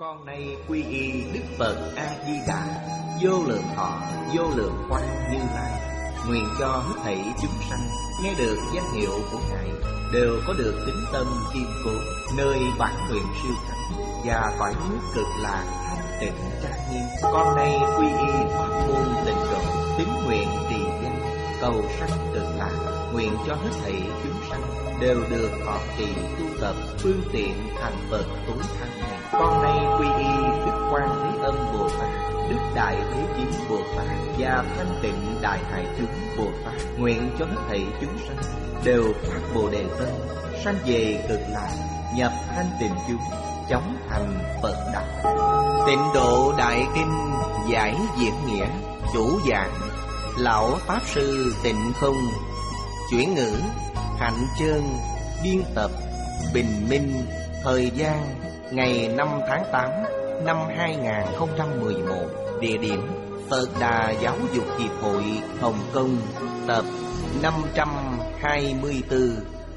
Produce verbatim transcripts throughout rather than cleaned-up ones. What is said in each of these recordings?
Con nay quy y Đức Phật A-di-đà, vô lượng thọ, vô lượng quang Như Lai. Nguyện cho hết thảy chúng sanh nghe được danh hiệu của Ngài đều có được tín tâm kiên cố, nơi bản nguyện siêu thắng và cõi nước cực lạc thanh tịnh trang nghiêm. Con nay quy y pháp môn tịnh độ, tín nguyện trì danh, cầu sanh cực lạc. Nguyện cho hết thảy chúng sanh đều được thọ trì tu tập phương tiện thành Phật tối thắng này. Con nay quy y Đức Quan Thế Âm Bồ Tát, Đức Đại Thế Chí Bồ Tát và Thanh Tịnh Đại Hải Chúng Bồ Tát. Nguyện cho hết thảy chúng sanh đều phát Bồ Đề tâm, sanh về cực lạc, nhập thanh tịnh chúng, chóng thành Phật đạo. Tịnh Độ Đại Kinh giải diễn nghĩa, chủ giảng Lão Pháp Sư Tịnh Không, chuyển ngữ Hạnh Trơn, biên tập Bình Minh. Thời gian ngày năm tháng tám năm hai nghìn không trăm mười một. Địa điểm Phật Đà Giáo dục Hiệp hội Hồng Kông. Tập năm trăm hai mươi tư.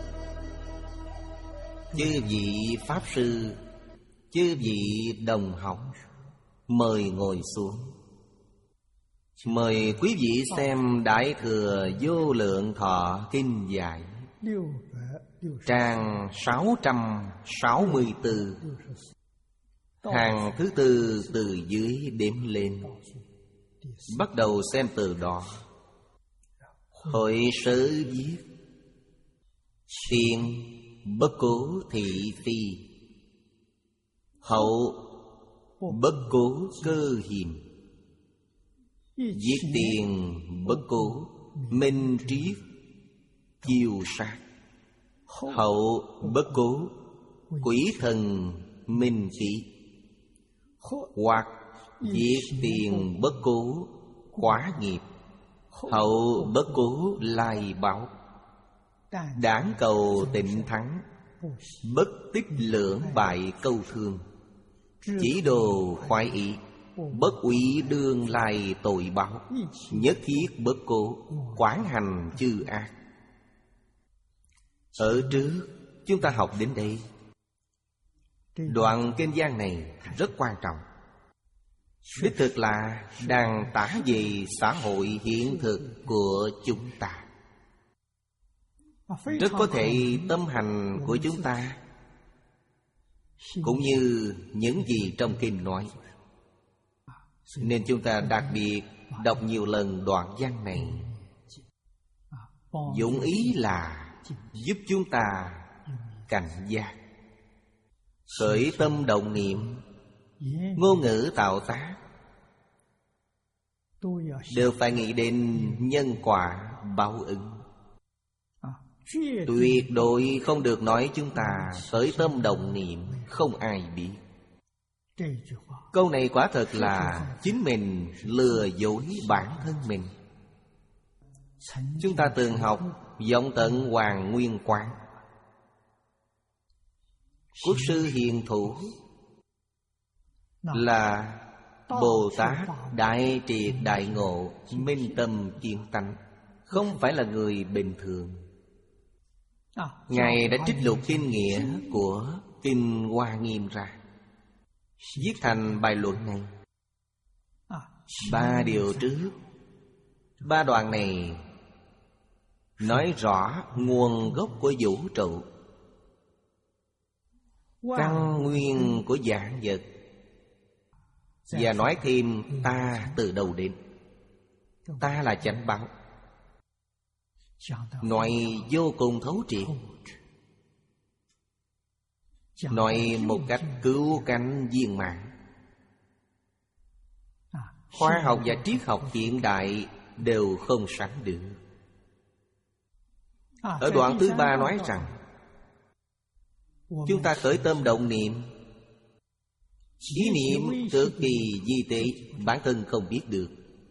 Chư vị Pháp Sư, chư vị đồng học, mời ngồi xuống. Mời quý vị xem Đại Thừa Vô Lượng Thọ Kinh Giải, trang sáu trăm sáu mươi tư, hàng thứ tư từ dưới đếm lên. Bắt đầu xem từ đó. Hội sớ viết: tiền bất cố thị phi, hậu bất cố cơ hiềm. Giết tiền bất cố minh triết kiêu sát, hậu bất cố quỷ thần minh khí. Hoặc giết tiền bất cố quá nghiệp, hậu bất cố lai báo. Đảng cầu tịnh thắng, bất tích lưỡng bại câu thương. Chỉ đồ khoái ý, bất úy đương lai tội báo. Nhất thiết bất cố, quán hành chư ác. Ở trước chúng ta học đến đây. Đoạn kinh văn này rất quan trọng. Đích thực là đang tả về xã hội hiện thực của chúng ta. Rất có thể tâm hành của chúng ta, cũng như những gì trong kinh nói. Nên chúng ta đặc biệt đọc nhiều lần đoạn văn này. Dụng ý là giúp chúng ta cảnh giác, khởi tâm động niệm, ngôn ngữ tạo tác đều phải nghĩ đến nhân quả báo ứng. Tuyệt đối không được nói chúng ta khởi tâm động niệm không ai biết. Câu này quả thật là chính mình lừa dối bản thân mình. Chúng ta từng học vọng tận Hoàng Nguyên Quán. Quốc sư hiền thủ là Bồ Tát đại triệt đại ngộ, minh tâm kiến tánh, không phải là người bình thường. Ngài đã trích lục kinh nghĩa của Kinh Hoa Nghiêm ra, viết thành bài luận này. Ba điều trước, ba đoạn này nói rõ nguồn gốc của vũ trụ, căn nguyên của vạn vật, và nói thêm ta từ đâu đến. Ta là chánh báo, nói vô cùng thấu triệt, nói một cách cứu cánh viên mãn. Khoa học và triết học hiện đại đều không sánh được. Ở đoạn thứ ba nói rằng chúng ta khởi tâm động niệm, ý niệm cực kỳ di tế, bản thân không biết được.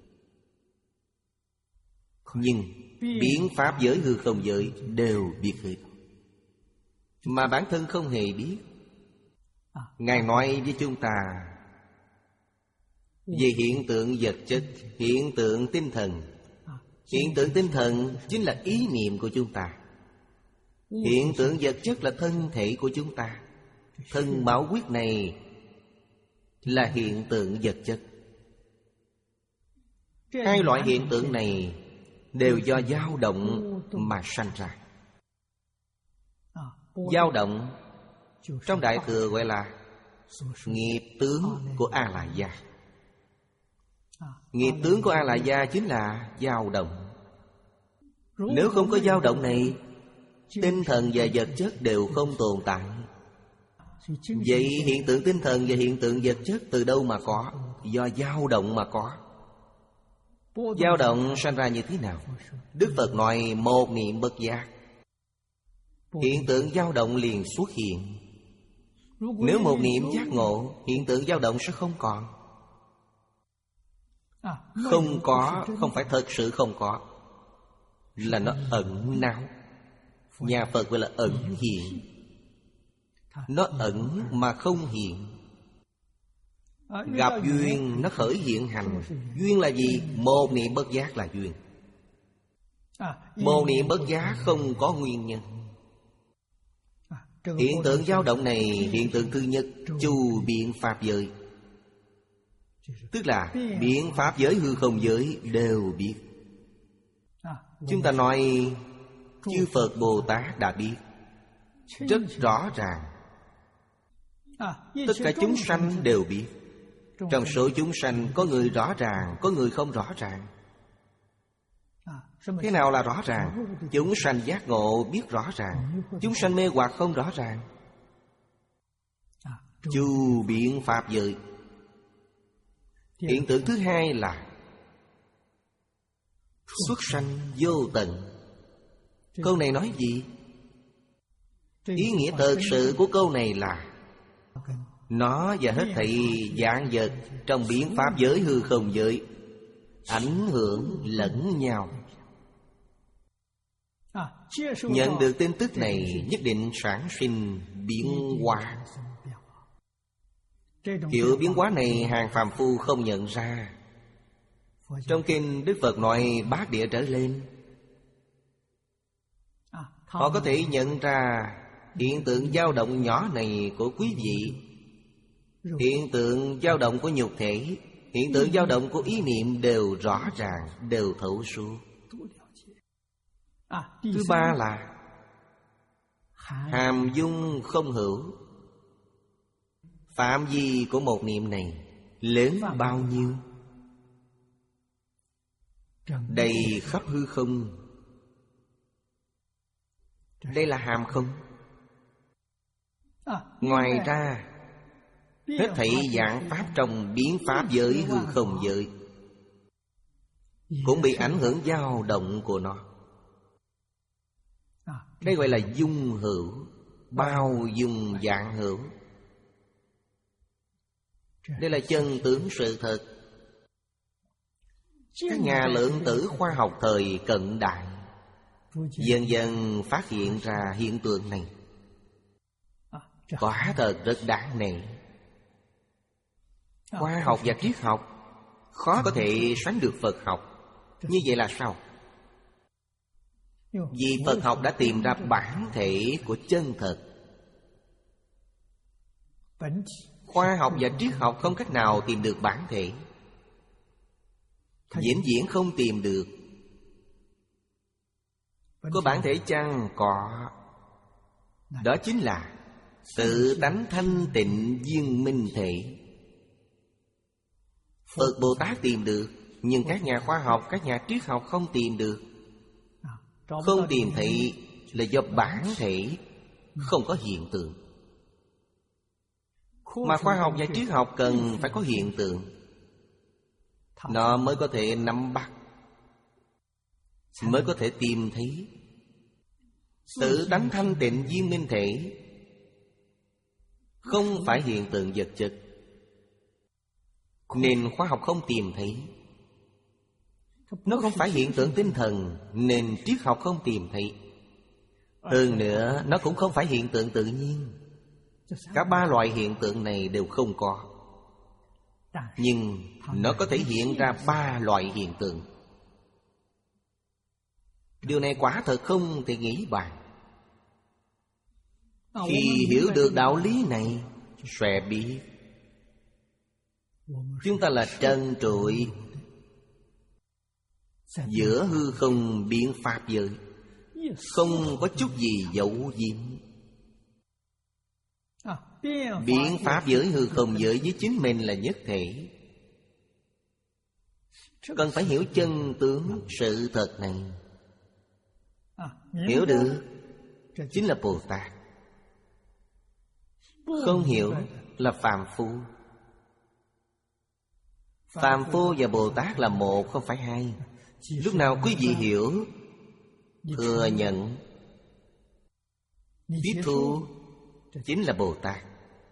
Nhưng biến pháp giới hư không giới đều biết hết, mà bản thân không hề biết. Ngài nói với chúng ta về hiện tượng vật chất, hiện tượng tinh thần. Hiện tượng tinh thần chính là ý niệm của chúng ta. Hiện tượng vật chất là thân thể của chúng ta. Thân máu huyết này là hiện tượng vật chất. Hai loại hiện tượng này đều do dao động mà sanh ra. Dao động trong Đại Thừa gọi là nghiệp tướng của A-la-gia. Nghiệp tướng của A-la-gia chính là dao động. Nếu không có dao động này, tinh thần và vật chất đều không tồn tại. Vậy hiện tượng tinh thần và hiện tượng vật chất từ đâu mà có? Do dao động mà có. Dao động sanh ra như thế nào? Đức Phật nói một niệm bất giác, hiện tượng dao động liền xuất hiện. Nếu một niệm giác ngộ, hiện tượng dao động sẽ không còn. Không có, không phải thật sự không có, là nó ẩn náu. Nhà Phật gọi là ẩn hiện. Nó ẩn mà không hiện. Gặp duyên nó khởi hiện hành. Duyên là gì? Một niệm bất giác là duyên. Một niệm bất giác không có nguyên nhân. Hiện tượng dao động này, hiện tượng thứ nhất, chu biện pháp giới. Tức là biện pháp giới, hư không giới đều biết. Chúng ta nói chư Phật Bồ Tát đã biết rất rõ ràng. Tất cả chúng sanh đều biết. Trong số chúng sanh có người rõ ràng, có người không rõ ràng. Thế nào là rõ ràng? Chúng sanh giác ngộ biết rõ ràng, chúng sanh mê hoặc không rõ ràng. Chu biện pháp giới. Hiện tượng thứ hai là xuất sanh vô tận. Câu này nói gì? Ý nghĩa thật sự của câu này là nó và hết thảy vạn vật trong biến pháp giới, hư không giới ảnh hưởng lẫn nhau. Nhận được tin tức này nhất định sản sinh biến hóa. Kiểu biến hóa này hàng phàm phu không nhận ra. Trong kinh Đức Phật nói bát địa trở lên, họ có thể nhận ra hiện tượng dao động nhỏ này của quý vị, hiện tượng dao động của nhục thể, hiện tượng dao động của ý niệm đều rõ ràng, đều thấu suốt. Thứ ba là hàm dung không hữu. Phạm vi của một niệm này lớn bao nhiêu? Đầy khắp hư không. Đây là hàm không? Ngoài ra hết thảy dạng pháp trong biến pháp giới, hư không giới cũng bị ảnh hưởng dao động của nó. Đây gọi là dung hữu, bao dung dạng hữu. Đây là chân tướng sự thật. Các nhà lượng tử khoa học thời cận đại dần dần phát hiện ra hiện tượng này. Quả thật rất đáng nể. Khoa học và triết học khó có thể sánh được Phật học. Như vậy là sao? Vì Phật học đã tìm ra bản thể của chân thật. Khoa học và triết học không cách nào tìm được bản thể. Vĩnh viễn không tìm được. Có bản thể chăng? Có. Đó chính là tự tánh thanh tịnh viên minh thể. Phật Bồ Tát tìm được, nhưng các nhà khoa học, các nhà triết học không tìm được. Không tìm thấy là do bản thể không có hiện tượng. Mà khoa học và triết học cần phải có hiện tượng, nó mới có thể nắm bắt, mới có thể tìm thấy. Tự tánh thanh tịnh viên minh thể không phải hiện tượng vật chất, nên khoa học không tìm thấy. Nó không phải hiện tượng tinh thần, nên triết học không tìm thấy. Hơn nữa, nó cũng không phải hiện tượng tự nhiên. Cả ba loại hiện tượng này đều không có. Nhưng nó có thể hiện ra ba loại hiện tượng. Điều này quả thật không thể nghĩ bàn. Khi hiểu được đạo lý này, sẽ biết Chúng ta là trần trụi giữa hư không biến pháp giới, không có chút gì giấu giếm. Biến pháp giới hư không giới với chính mình là nhất thể. Cần phải hiểu chân tướng sự thật này. Hiểu được chính là Bồ Tát. Không hiểu là phàm phu. Phàm phu và Bồ Tát là một, không phải hai. Lúc nào quý vị hiểu, thừa nhận, tiếp thu, chính là Bồ Tát.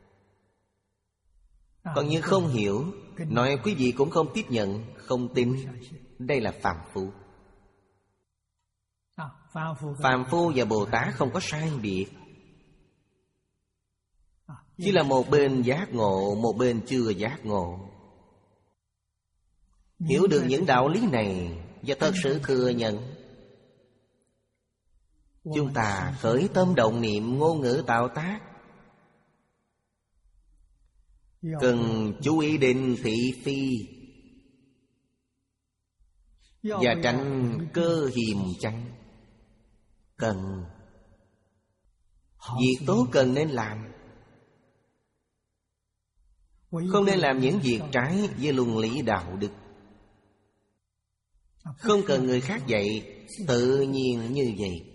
Còn như không hiểu, nói quý vị cũng không tiếp nhận, không tin, đây là phàm phu. Phàm phu và Bồ Tát không có sai biệt, chỉ là một bên giác ngộ, một bên chưa giác ngộ. Hiểu được những đạo lý này và thật sự thừa nhận, chúng ta khởi tâm động niệm ngôn ngữ tạo tác, cần chú ý đến thị phi và tránh cơ hiềm tranh. Cần việc tốt cần nên làm, không nên làm những việc trái với luân lý đạo đức. Không cần người khác dạy, tự nhiên như vậy.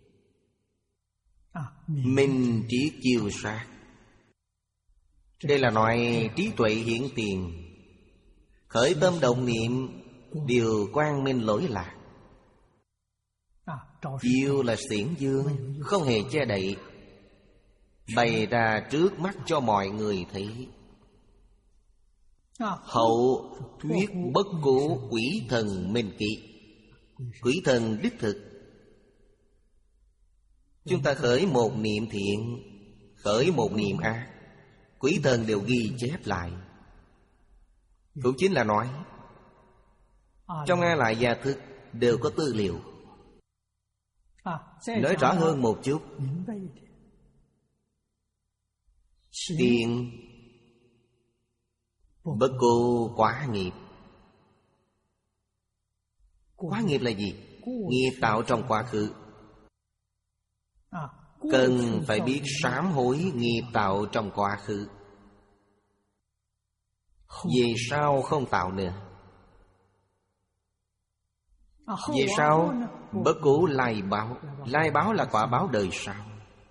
Minh triết chiêu sát, đây là loại trí tuệ hiển tiền. Khởi tâm động niệm đều quang minh lỗi lạc. Chiêu là xiển dương, không hề che đậy, bày ra trước mắt cho mọi người thấy. Hậu thuyết bất cố quỷ thần minh kỵ. Quỷ thần đích thực. Chúng ta khởi một niệm thiện, khởi một niệm ác, quỷ thần đều ghi chép lại. Cũng chính là nói trong A Lại Gia Thức đều có tư liệu. Nói rõ hơn một chút, tiền bất cô quả nghiệp. Quả nghiệp là gì? Nghiệp tạo trong quá khứ, cần phải biết sám hối nghiệp tạo trong quá khứ, về sau không tạo nữa. Về sau bất cố lai báo. Lai báo là quả báo đời sau.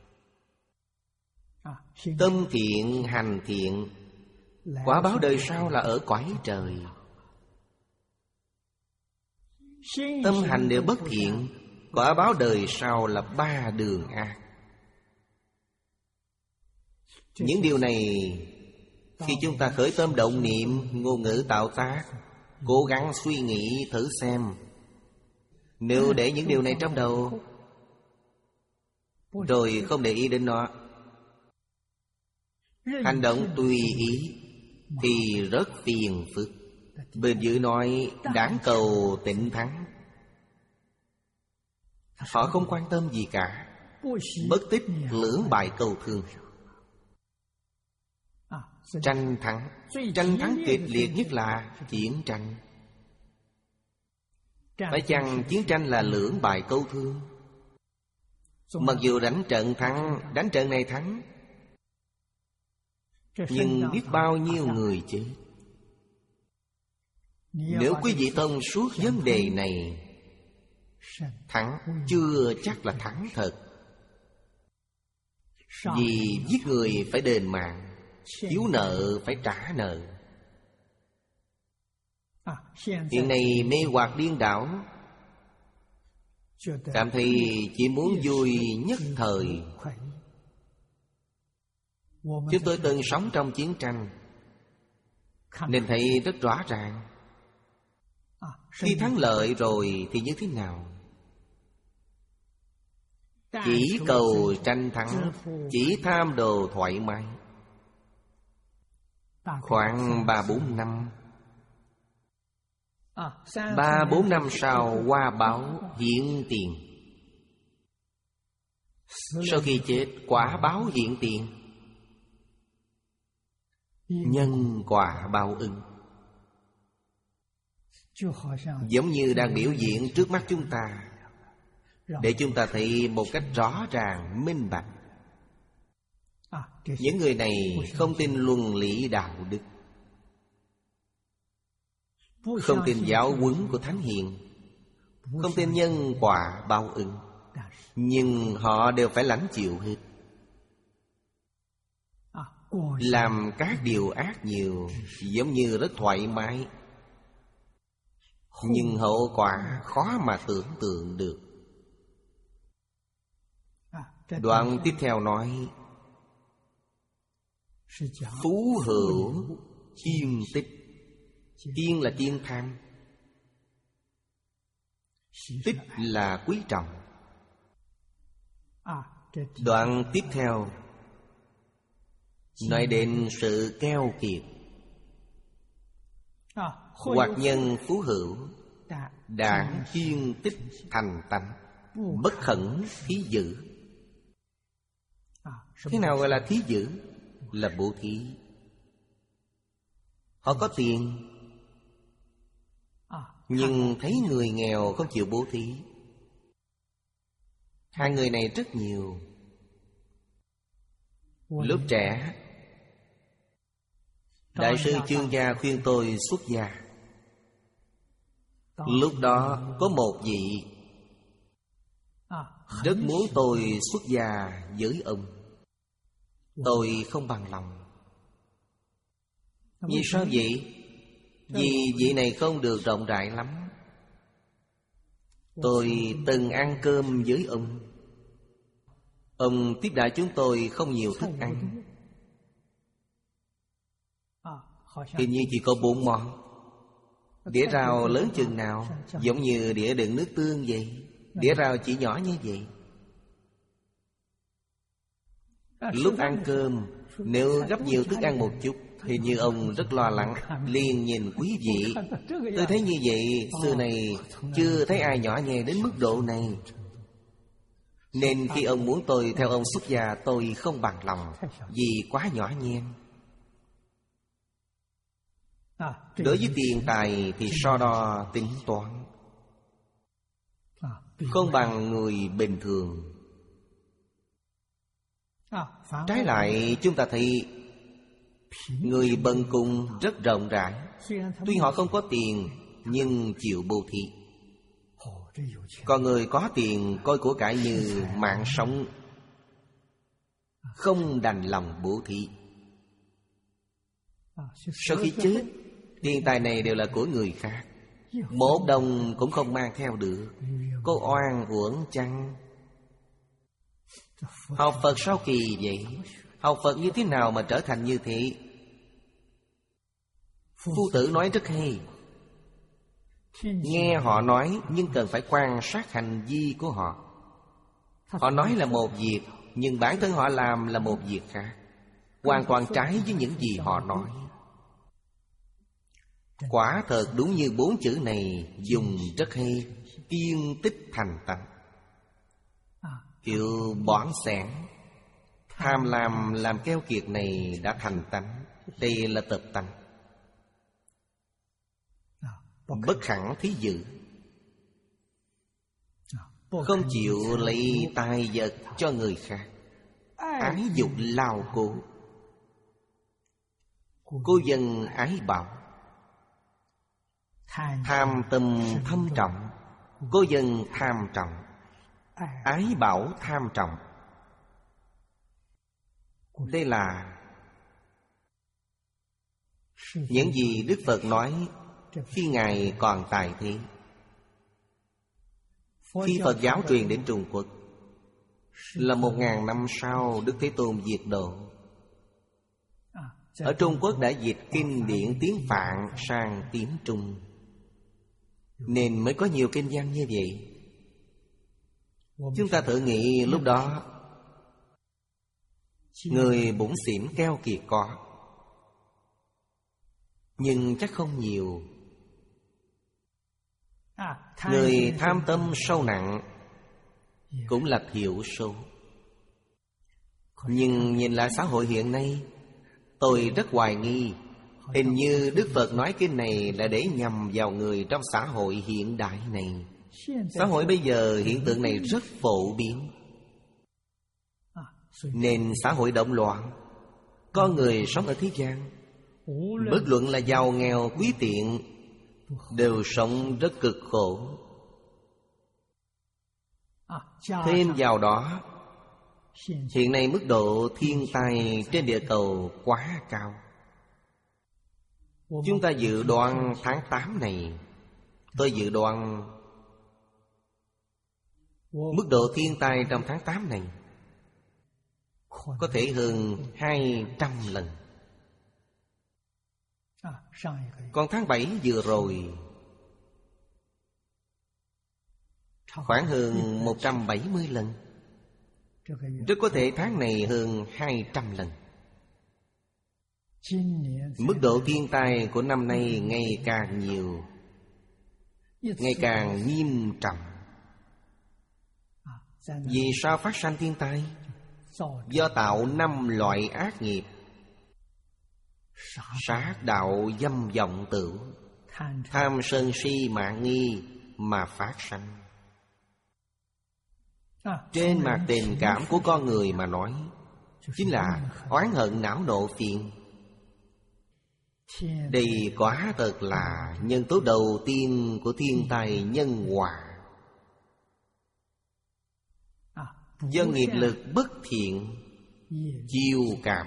Tâm thiện hành thiện, quả báo đời sau là ở cõi trời. Tâm hành đều bất thiện, quả báo đời sau là ba đường ác. Những điều này khi chúng ta khởi tâm động niệm, ngôn ngữ tạo tác, cố gắng suy nghĩ thử xem. Nếu để những điều này trong đầu rồi không để ý đến nó, hành động tùy ý, thì rất phiền phức. Bên dưới nói đáng cầu tịnh thắng. Họ không quan tâm gì cả, bất tích lưỡng bại cầu thường. Tranh thắng, tranh thắng kịch liệt nhất là chiến tranh. Phải chăng chiến tranh là lưỡng bại câu thương? Mặc dù đánh trận thắng, đánh trận này thắng, nhưng biết bao nhiêu người chết. Nếu quý vị thông suốt vấn đề này, thắng chưa chắc là thắng thật. Vì giết người phải đền mạng, thiếu nợ phải trả nợ. Hiện nay mê hoặc điên đảo, cảm thấy chỉ muốn vui nhất thời. Chúng tôi từng sống trong chiến tranh, nên thấy rất rõ ràng. Khi thắng lợi rồi thì như thế nào? Chỉ cầu tranh thắng, chỉ tham đồ thoải mái. Khoảng ba bốn năm, Ba bốn năm sau qua báo hiện tiền. Sau khi chết quả báo hiện tiền. nhân quả báo ứng. Giống như đang biểu diễn trước mắt chúng ta, để chúng ta thấy một cách rõ ràng, minh bạch. Những người này không tin luân lý đạo đức, không tin giáo huấn của Thánh Hiền, không tin nhân quả báo ứng, nhưng họ đều phải lãnh chịu hết. Làm các điều ác nhiều, giống như rất thoải mái, nhưng hậu quả khó mà tưởng tượng được. Đoạn tiếp theo nói: phú hữu thiên tích. Thiên là thiên tham, tích là quý trọng. Đoạn tiếp theo nói đến sự keo kiệt. Hoặc nhân phú hữu, đảng thiên tích thành tánh, bất khẩn thí dữ. Thế nào gọi là thí dữ? Là bố thí. Họ có tiền, nhưng thấy người nghèo không chịu bố thí. Hai người này rất nhiều. Lúc trẻ, Đại sư Chương Gia khuyên tôi xuất gia. Lúc đó có một vị rất muốn tôi xuất gia với ông. Tôi không bằng lòng. Vì sao vậy? Vì vị này không được rộng rãi lắm. Tôi từng ăn cơm với ông. Ông tiếp đãi chúng tôi không nhiều thức ăn, hình như chỉ có bốn món. Đĩa rau lớn chừng nào, giống như đĩa đựng nước tương vậy. Đĩa rau chỉ nhỏ như vậy. Lúc ăn cơm, nếu gấp nhiều thức ăn một chút, hình như ông rất lo lắng, liền nhìn quý vị. Tôi thấy như vậy, xưa này chưa thấy ai nhỏ nhẹ đến mức độ này. Nên khi ông muốn tôi theo ông xuất gia, tôi không bằng lòng, vì quá nhỏ nhen. Đối với tiền tài thì so đo tính toán, không bằng người bình thường. Trái lại chúng ta thấy người bần cùng rất rộng rãi. Tuy họ không có tiền, nhưng chịu bố thí. Còn người có tiền coi của cải như mạng sống, không đành lòng bố thí. Sau khi chết, tiền tài này đều là của người khác, một đồng cũng không mang theo được. Có oan uổng chăng? Học Phật sao kỳ vậy? Học Phật như thế nào mà trở thành như thế? Phu tử nói rất hay. Nghe họ nói, nhưng cần phải quan sát hành vi của họ. Họ nói là một việc, nhưng bản thân họ làm là một việc khác, hoàn toàn trái với những gì họ nói. Quả thật đúng như bốn chữ này dùng rất hay. Tiên tích thành tánh. Kiểu bỏn sẻn, tham lam làm keo kiệt này đã thành tánh. Đây là tập tánh. Bất khẳng thí dữ, không chịu lấy tài vật cho người khác. Ái dục lao cố, cô dân ái bảo. Tham tâm thâm trọng, cô dân tham trọng. Ái bảo tham trọng. Đây là những gì Đức Phật nói khi Ngài còn tại thế. Khi Phật giáo truyền đến Trung Quốc là một ngàn năm sau Đức Thế Tôn diệt độ. Ở Trung Quốc đã dịch kinh điển tiếng Phạn sang tiếng Trung, nên mới có nhiều kinh văn như vậy. Chúng ta thử nghĩ lúc đó người bủn xỉn keo kiệt có, nhưng chắc không nhiều. Người tham tâm sâu nặng cũng là thiểu số. Nhưng nhìn lại xã hội hiện nay, Tôi rất hoài nghi, hình như Đức Phật nói kinh này là để nhằm vào người trong xã hội hiện đại này. Xã hội bây giờ hiện tượng này rất phổ biến, nên xã hội động loạn. Con người sống ở thế gian, bất luận là giàu nghèo quý tiện, đều sống rất cực khổ. Thêm vào đó, hiện nay mức độ thiên tai trên địa cầu quá cao. Chúng ta dự đoán tháng tám này, tôi dự đoán mức độ thiên tai trong tháng tám này có thể hơn hai trăm lần. Còn tháng bảy vừa rồi khoảng hơn một trăm bảy mươi lần. Rất có thể tháng này hơn hai trăm lần. Mức độ thiên tai của năm nay ngày càng nhiều, ngày càng nghiêm trọng. Vì sao phát sanh thiên tai? Do tạo năm loại ác nghiệp: sát đạo, dâm vọng tửu, tham sân si mạng nghi mà phát sanh. Trên mặt tình cảm của con người mà nói, chính là oán hận não nộ phiền. Đây quả thật là nhân tố đầu tiên của thiên tai nhân quả. Do nghiệp lực bất thiện chiêu cảm.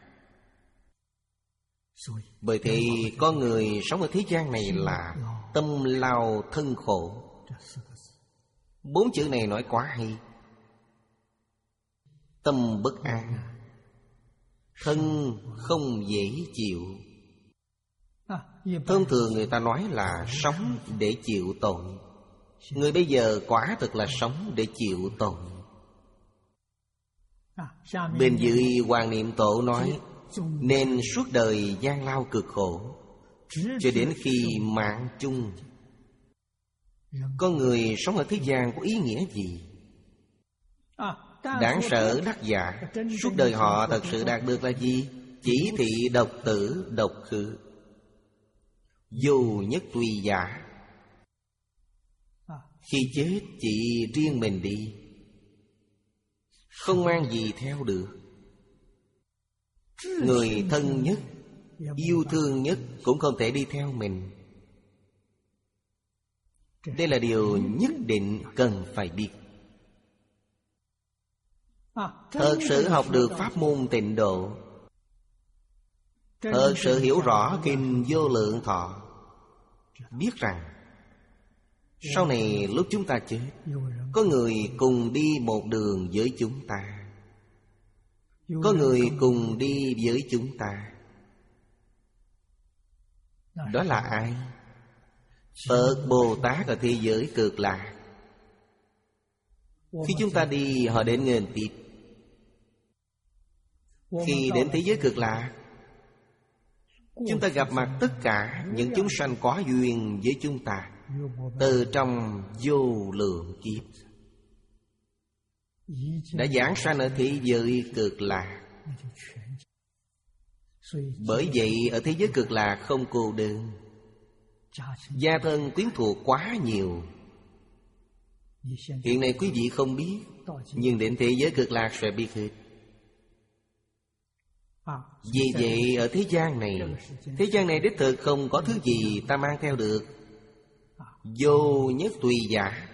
Bởi thế con người sống ở thế gian này là tâm lao thân khổ. Bốn chữ này nói quá hay. Tâm bất an, thân không dễ chịu. Thông thường người ta nói là sống để chịu tội. Người bây giờ quả thực là sống để chịu tội. Bên dưới Hoàng Niệm Tổ nói, nên suốt đời gian lao cực khổ, cho đến khi mạng chung. Con người sống ở thế gian có ý nghĩa gì? Đáng sợ đắc giả, suốt đời họ thật sự đạt được là gì? Chỉ thị độc tử độc khứ, vô nhất tùy giả. Khi chết chỉ riêng mình đi, không mang gì theo được. Người thân nhất, yêu thương nhất cũng không thể đi theo mình. Đây là điều nhất định cần phải biết. Thật sự học được pháp môn tịnh độ, thật sự hiểu rõ kinh Vô Lượng Thọ, biết rằng sau này lúc chúng ta chết, có người cùng đi một đường với chúng ta, có người cùng đi với chúng ta. Đó là ai? Phật Bồ Tát ở thế giới Cực Lạc. Khi chúng ta đi, họ đến nghênh tiếp. Khi đến thế giới Cực Lạc, chúng ta gặp mặt tất cả những chúng sanh có duyên với chúng ta từ trong vô lượng kiếp, đã giảng sanh ở thế giới Cực Lạc. Bởi vậy ở thế giới Cực Lạc không cô đơn, gia thân quyến thuộc quá nhiều. Hiện nay quý vị không biết, nhưng đến thế giới Cực Lạc sẽ biết hết. Vì vậy ở thế gian này, thế gian này đích thực không có thứ gì ta mang theo được. Vô nhất tùy giả,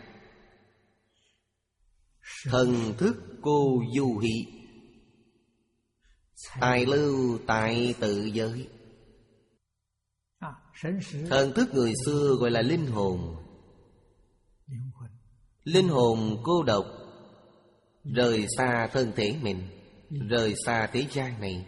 thần thức cô du hỷ, tài lưu tại tự giới. Thần thức người xưa gọi là linh hồn. Linh hồn cô độc, rời xa thân thể mình, rời xa thế gian này.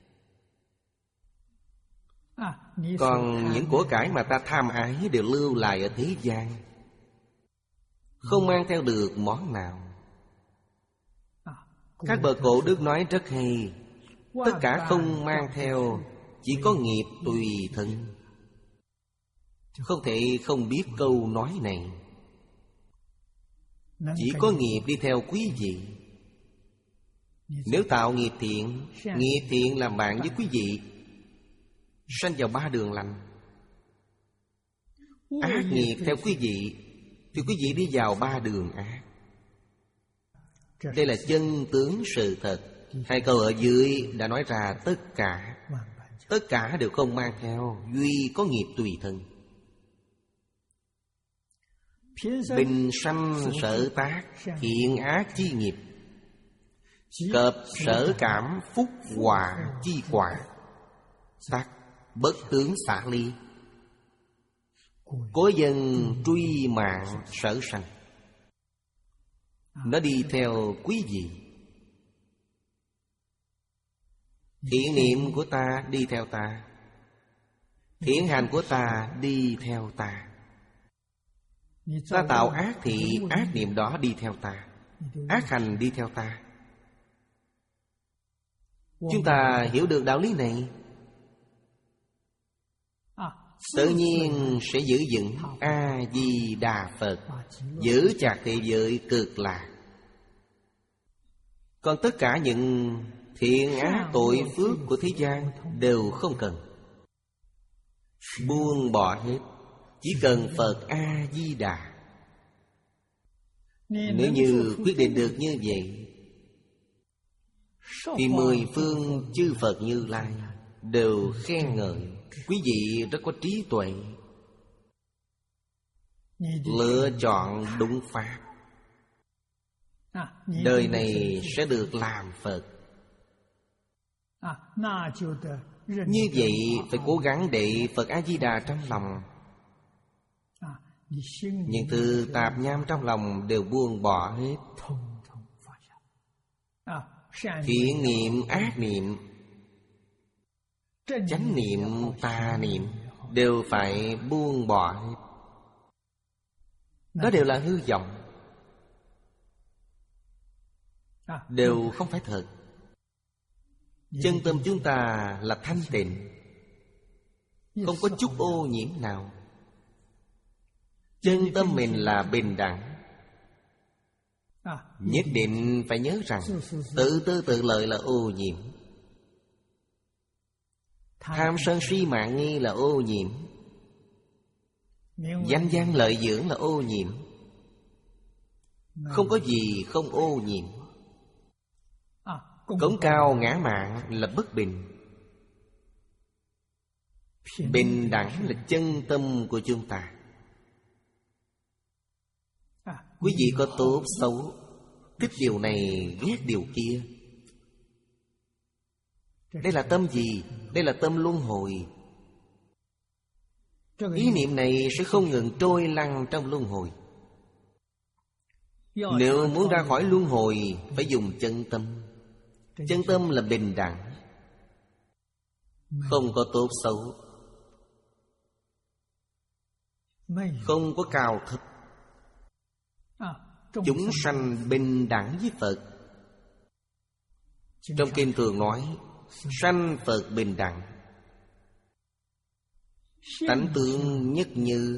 Còn những của cải mà ta tham ái đều lưu lại ở thế gian, không mang theo được món nào. Các bậc cổ đức nói rất hay, tất cả không mang theo, chỉ có nghiệp tùy thân. Không thể không biết câu nói này. Chỉ có nghiệp đi theo quý vị. Nếu tạo nghiệp thiện, nghiệp thiện làm bạn với quý vị, sanh vào ba đường lành. Ác nghiệp theo quý vị thì quý vị đi vào ba đường ác. Đây là chân tướng sự thật. Hai câu ở dưới đã nói ra tất cả. Tất cả đều không mang theo, duy có nghiệp tùy thân. Bình sanh sở tác, thiện ác chi nghiệp. Cập sở cảm phúc họa chi quả. Tắc bất tướng xả ly. Cố dân truy mạng sở sanh. Nó đi theo quý vị. Thiện niệm của ta đi theo ta, thiện hành của ta đi theo ta. Ta tạo ác thì ác niệm đó đi theo ta, ác hành đi theo ta. Chúng ta hiểu được đạo lý này, tự nhiên sẽ giữ vững A-di-đà Phật, giữ chặt thế giới cực lạc. Còn tất cả những thiện ác tội phước của thế gian đều không cần, buông bỏ hết. Chỉ cần Phật A-di-đà. Nếu như quyết định được như vậy thì mười phương chư Phật Như Lai đều khen ngợi quý vị rất có trí tuệ, lựa chọn đúng pháp. Đời này sẽ được làm Phật. Như vậy phải cố gắng để Phật A-di-đà trong lòng. Những thứ tạp nham trong lòng đều buông bỏ hết. Thiện niệm, ác niệm, chánh niệm, tà niệm đều phải buông bỏ hết. Đó đều là hư vọng, đều không phải thật. Chân tâm chúng ta là thanh tịnh, không có chút ô nhiễm nào. Chân tâm mình là bình đẳng. Nhất định phải nhớ rằng tự tư tự lợi là ô nhiễm, tham sân si mạng nghi là ô nhiễm, danh văn lợi dưỡng là ô nhiễm. Không có gì không ô nhiễm. Cống cao ngã mạn là bất bình. Bình đẳng là chân tâm của chúng ta. Quý vị có tốt xấu, thích điều này ghét điều kia. Đây là tâm gì? Đây là tâm luân hồi. Ý niệm này sẽ không ngừng trôi lăn trong luân hồi. Nếu muốn ra khỏi luân hồi phải dùng chân tâm. Chân tâm là bình đẳng, không có tốt xấu, không có cao thấp. Chúng sanh bình đẳng với Phật. Trong kinh thường nói sanh Phật bình đẳng, tánh tướng nhất như,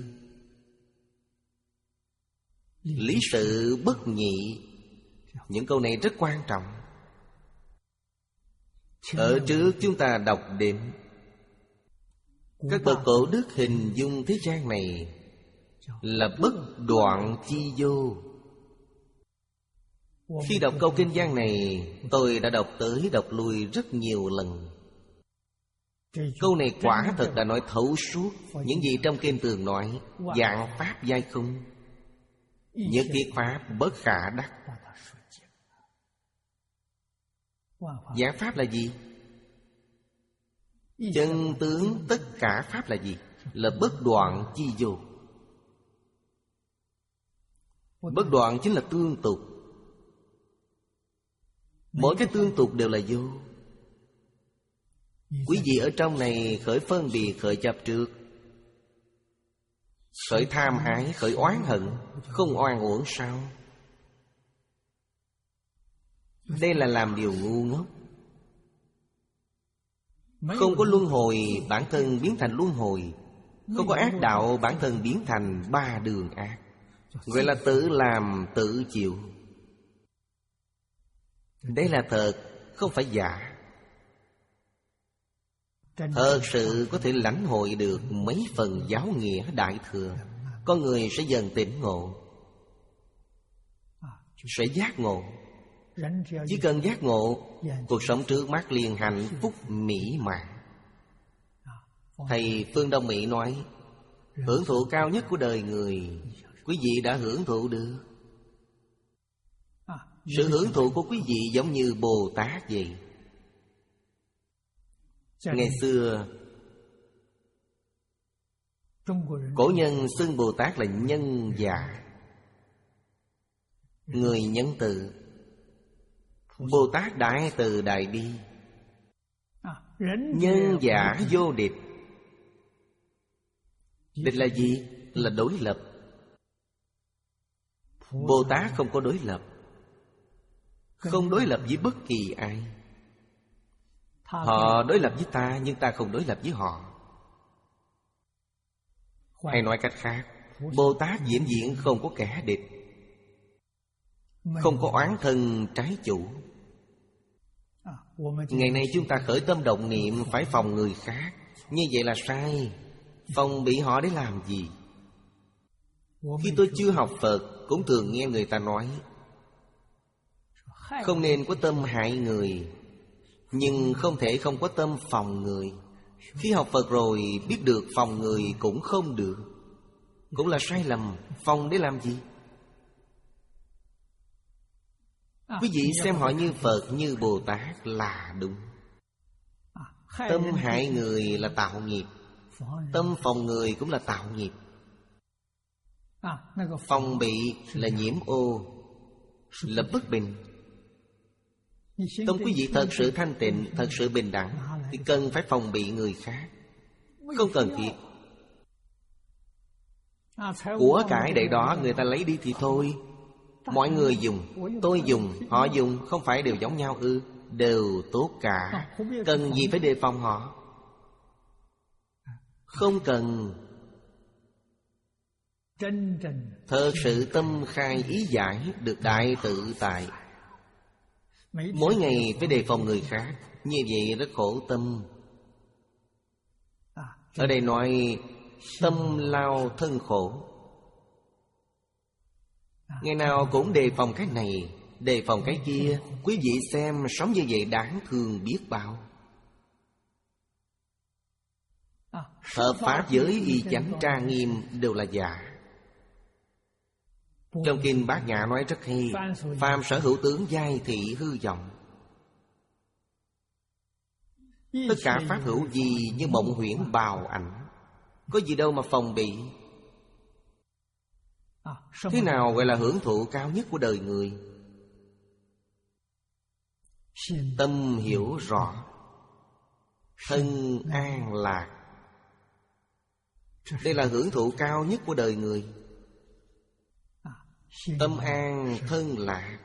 lý sự bất nhị. Những câu này rất quan trọng. Ở trước chúng ta đọc đến các bậc cổ đức hình dung thế gian này là bất đoạn chi vô. Khi đọc câu kinh văn này, tôi đã đọc tới đọc lui rất nhiều lần. Câu này quả thật đã nói thấu suốt những gì trong kinh tường nói. Vạn pháp giai không, nhất thiết pháp bất khả đắc. Vạn pháp là gì? Chân tướng tất cả pháp là gì? Là bất đoạn chi vô. Bất đoạn chính là tương tục. Mỗi cái tương tục đều là vô. Quý vị ở trong này khởi phân biệt, khởi chấp trước, khởi tham ái, khởi oán hận, không oan uổng sao? Đây là làm điều ngu ngốc. Không có luân hồi, bản thân biến thành luân hồi. Không có ác đạo, bản thân biến thành ba đường ác. Gọi là tự làm tự chịu. Đây là thật, không phải giả. Thật sự có thể lãnh hội được mấy phần giáo nghĩa đại thừa, con người sẽ dần tỉnh ngộ, sẽ giác ngộ. Chỉ cần giác ngộ, cuộc sống trước mắt liền hạnh phúc mỹ mãn. Thầy Phương Đông Mỹ nói, hưởng thụ cao nhất của đời người, quý vị đã hưởng thụ được. Sự hưởng thụ của quý vị giống như Bồ Tát vậy. Ngày xưa, cổ nhân xưng Bồ Tát là nhân giả, người nhân từ. Bồ Tát đại từ đại bi, nhân giả vô địch. Địch là gì? Là đối lập. Bồ Tát không có đối lập, không đối lập với bất kỳ ai. Họ đối lập với ta, nhưng ta không đối lập với họ. Hay nói cách khác, Bồ Tát vĩnh viễn không có kẻ địch, không có oán thân trái chủ. Ngày nay chúng ta khởi tâm động niệm phải phòng người khác, như vậy là sai. Phòng bị họ để làm gì? Khi tôi chưa học Phật, cũng thường nghe người ta nói không nên có tâm hại người, nhưng không thể không có tâm phòng người. Khi học Phật rồi biết được phòng người cũng không được, cũng là sai lầm. Phòng để làm gì? Quý vị xem họ như Phật, như Bồ Tát là đúng. Tâm hại người là tạo nghiệp, tâm phòng người cũng là tạo nghiệp. Phòng bị là nhiễm ô, là bất bình. Tâm quý vị thật sự thanh tịnh, thật sự bình đẳng, thì cần phải phòng bị người khác. Không cần thiết. Của cải để đó người ta lấy đi thì thôi. Mọi người dùng, tôi dùng, họ dùng, không phải đều giống nhau ư? Đều tốt cả. Cần gì phải đề phòng họ? Không cần. Thật sự tâm khai ý giải được đại tự tại. Mỗi ngày phải đề phòng người khác, như vậy rất khổ tâm. Ở đây nói tâm lao thân khổ. Ngày nào cũng đề phòng cái này, đề phòng cái kia. Quý vị xem sống như vậy đáng thương biết bao. Hợp pháp giới y chánh trang nghiêm đều là giả. Trong kinh Bát Nhã nói rất hay: phàm sở hữu tướng giai thị hư vọng. Tất cả pháp hữu gì như mộng huyễn bào ảnh, có gì đâu mà phòng bị. Thế nào gọi là hưởng thụ cao nhất của đời người? Tâm hiểu rõ, thân an lạc. Đây là hưởng thụ cao nhất của đời người. Tâm an thân lạc.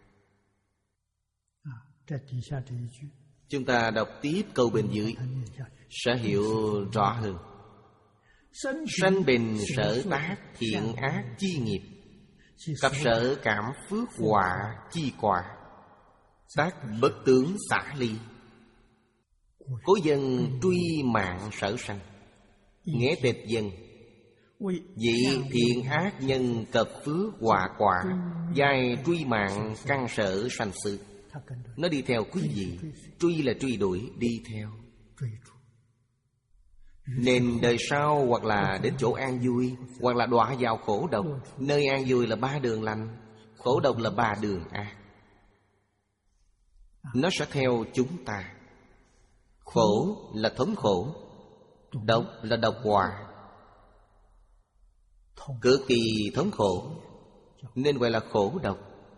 Chúng ta đọc tiếp câu bên dưới sẽ hiểu rõ hơn. Sanh bình sở tác thiện ác chi nghiệp, cặp sở cảm phước quả chi quả, tác bất tướng xả ly. Cố dân truy mạng sở sanh, nghe tịch dân. Vị thiện ác nhân cập phước quả quả, dài truy mạng căn sở sanh sự. Nó đi theo quý vị. Truy là truy đuổi, đi theo. Nên đời sau hoặc là đến chỗ an vui, hoặc là đọa vào khổ độc. Nơi an vui là ba đường lành, khổ độc là ba đường ác. Nó sẽ theo chúng ta. Khổ là thống khổ, độc là độc họa, cực kỳ thống khổ, nên gọi là khổ độc.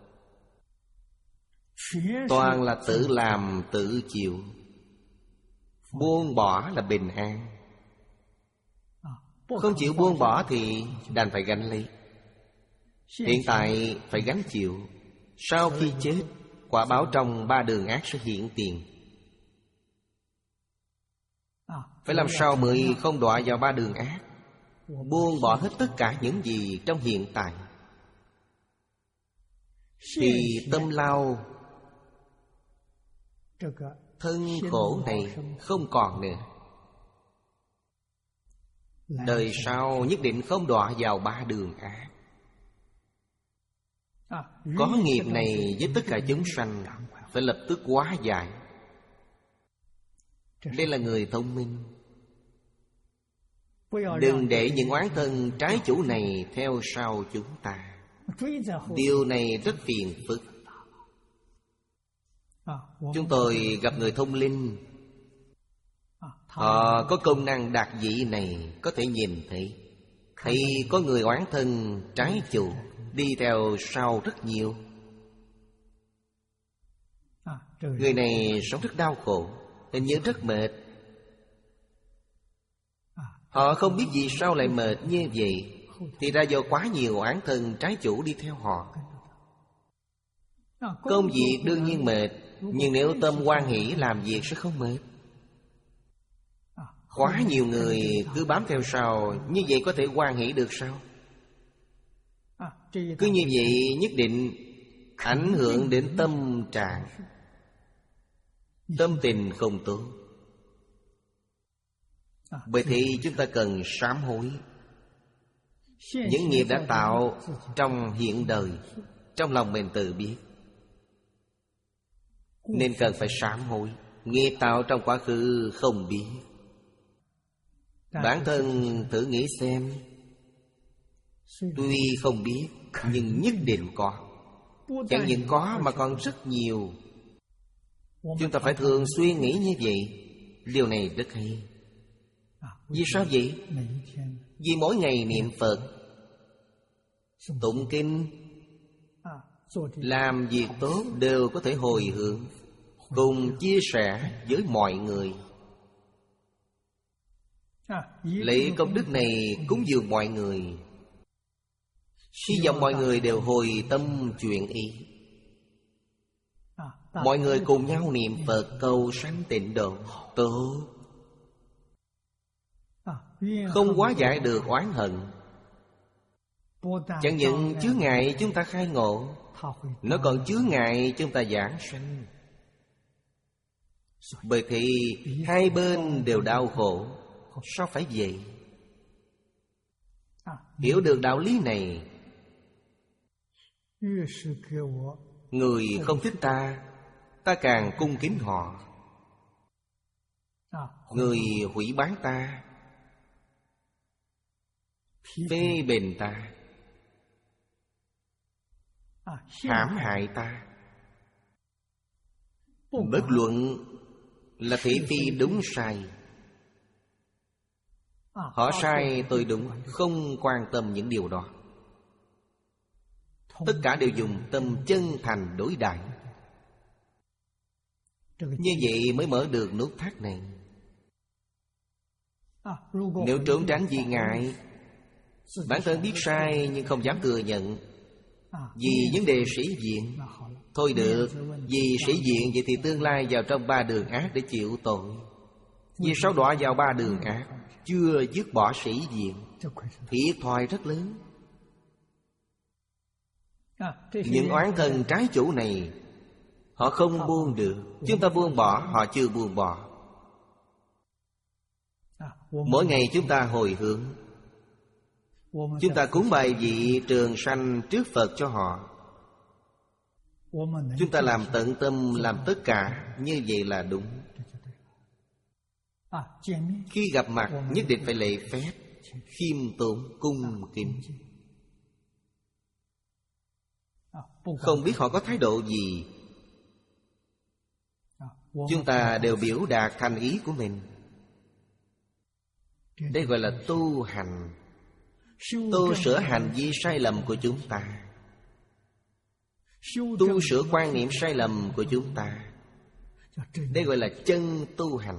Toàn là tự làm tự chịu. Buông bỏ là bình an. Không chịu buông bỏ thì đành phải gánh lấy. Hiện tại phải gánh chịu. Sau khi chết, quả báo trong ba đường ác sẽ hiện tiền. Phải làm sao mới không đọa vào ba đường ác? Buông bỏ hết tất cả những gì trong hiện tại, thì tâm lao thân khổ này không còn nữa. Đời sau nhất định không đọa vào ba đường ác. Có nghiệp này với tất cả chúng sanh phải lập tức hóa giải. Đây là người thông minh. Đừng để những oán thân trái chủ này theo sau chúng ta. Điều này rất phiền phức. Chúng tôi gặp người thông linh, họ có công năng đặc dị này, có thể nhìn thấy thấy có người oán thân trái chủ đi theo sau rất nhiều. Người này sống rất đau khổ, hình như rất mệt. Họ không biết vì sao lại mệt như vậy, thì ra do quá nhiều oán thân trái chủ đi theo họ. Công việc đương nhiên mệt, nhưng nếu tâm hoan hỷ làm việc sẽ không mệt. Quá nhiều người cứ bám theo sau, như vậy có thể hoan hỷ được sao? Cứ như vậy nhất định ảnh hưởng đến tâm trạng, tâm tình không tốt. Bởi thì chúng ta cần sám hối. Những nghiệp đã tạo trong hiện đời, trong lòng mình tự biết, nên cần phải sám hối. Nghiệp tạo trong quá khứ không biết. Bản thân thử nghĩ xem, tuy không biết nhưng nhất định có. Chẳng những có mà còn rất nhiều. Chúng ta phải thường xuyên nghĩ như vậy. Điều này rất hay. Vì sao vậy? Vì mỗi ngày niệm Phật, tụng kinh, làm việc tốt đều có thể hồi hướng, cùng chia sẻ với mọi người. Lấy công đức này cúng dường mọi người, hy vọng mọi người đều hồi tâm chuyển ý. Mọi người cùng nhau niệm Phật cầu sanh tịnh độ. Tốt. Không hóa giải được oán hận. Chẳng những chướng ngại chúng ta khai ngộ, nó còn chướng ngại chúng ta giảng sanh. Bởi thì hai bên đều đau khổ. Sao phải vậy? Hiểu được đạo lý này, người không thích ta, ta càng cung kính họ. Người hủy báng ta, phê bình ta, hãm hại ta, bất luận là thị phi đúng sai, họ sai tôi đúng, không quan tâm những điều đó. Tất cả đều dùng tâm chân thành đối đãi. Như vậy mới mở được nút thắt này. Nếu trốn tránh vì ngại, bản thân biết sai nhưng không dám thừa nhận, vì vấn đề sĩ diện, thôi được, vì sĩ diện vậy thì tương lai vào trong ba đường ác để chịu tội. Vì sao đọa vào ba đường ác? Chưa dứt bỏ sĩ diện, thiệt thòi rất lớn. Những oán thân trái chủ này, họ không buông được. Chúng ta buông bỏ, họ chưa buông bỏ. Mỗi ngày chúng ta hồi hướng, chúng ta cúng bài vị trường sanh trước Phật cho họ. Chúng ta làm tận tâm, làm tất cả, như vậy là đúng. Khi gặp mặt nhất định phải lễ phép, khiêm tốn, cung kính. Không biết họ có thái độ gì, chúng ta đều biểu đạt thành ý của mình. Đây gọi là tu hành, tu sửa hành vi sai lầm của chúng ta, tu sửa quan niệm sai lầm của chúng ta. Đây gọi là chân tu hành.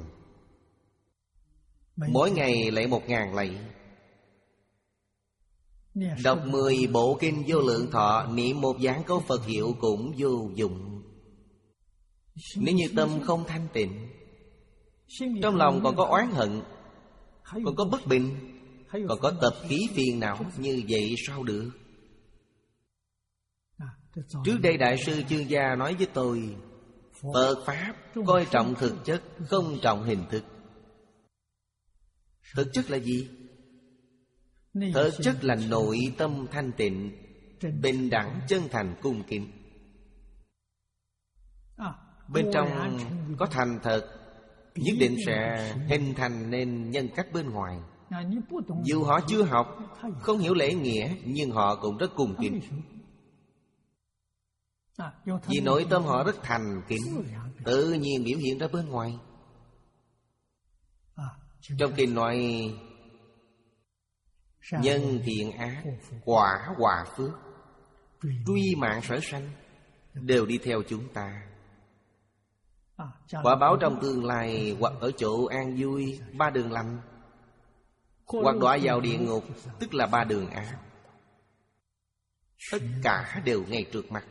Mỗi ngày lạy một ngàn lạy, đọc mười bộ kinh Vô Lượng Thọ, niệm một vạn câu Phật hiệu cũng vô dụng. Nếu như tâm không thanh tịnh, trong lòng còn có oán hận, còn có bất bình, còn có tập khí phiền não, như vậy sao được? Trước đây Đại sư Chương Gia nói với tôi, Phật Pháp coi trọng thực chất, không trọng hình thức. Thực chất là gì? Thực chất là nội tâm thanh tịnh, bình đẳng chân thành cung kính. Bên trong có thành thật, nhất định sẽ hình thành nên nhân cách bên ngoài. Dù họ chưa học, không hiểu lễ nghĩa, nhưng họ cũng rất cung kính. Vì nội tâm họ rất thành kính, tự nhiên biểu hiện ra bên ngoài. Trong kinh nói nhân thiện ác, quả hòa phước, truy mạng sở sanh, đều đi theo chúng ta. Quả báo trong tương lai, hoặc ở chỗ an vui, ba đường lành, hoặc đọa vào địa ngục, tức là ba đường ác. Tất cả đều ngay trước mặt.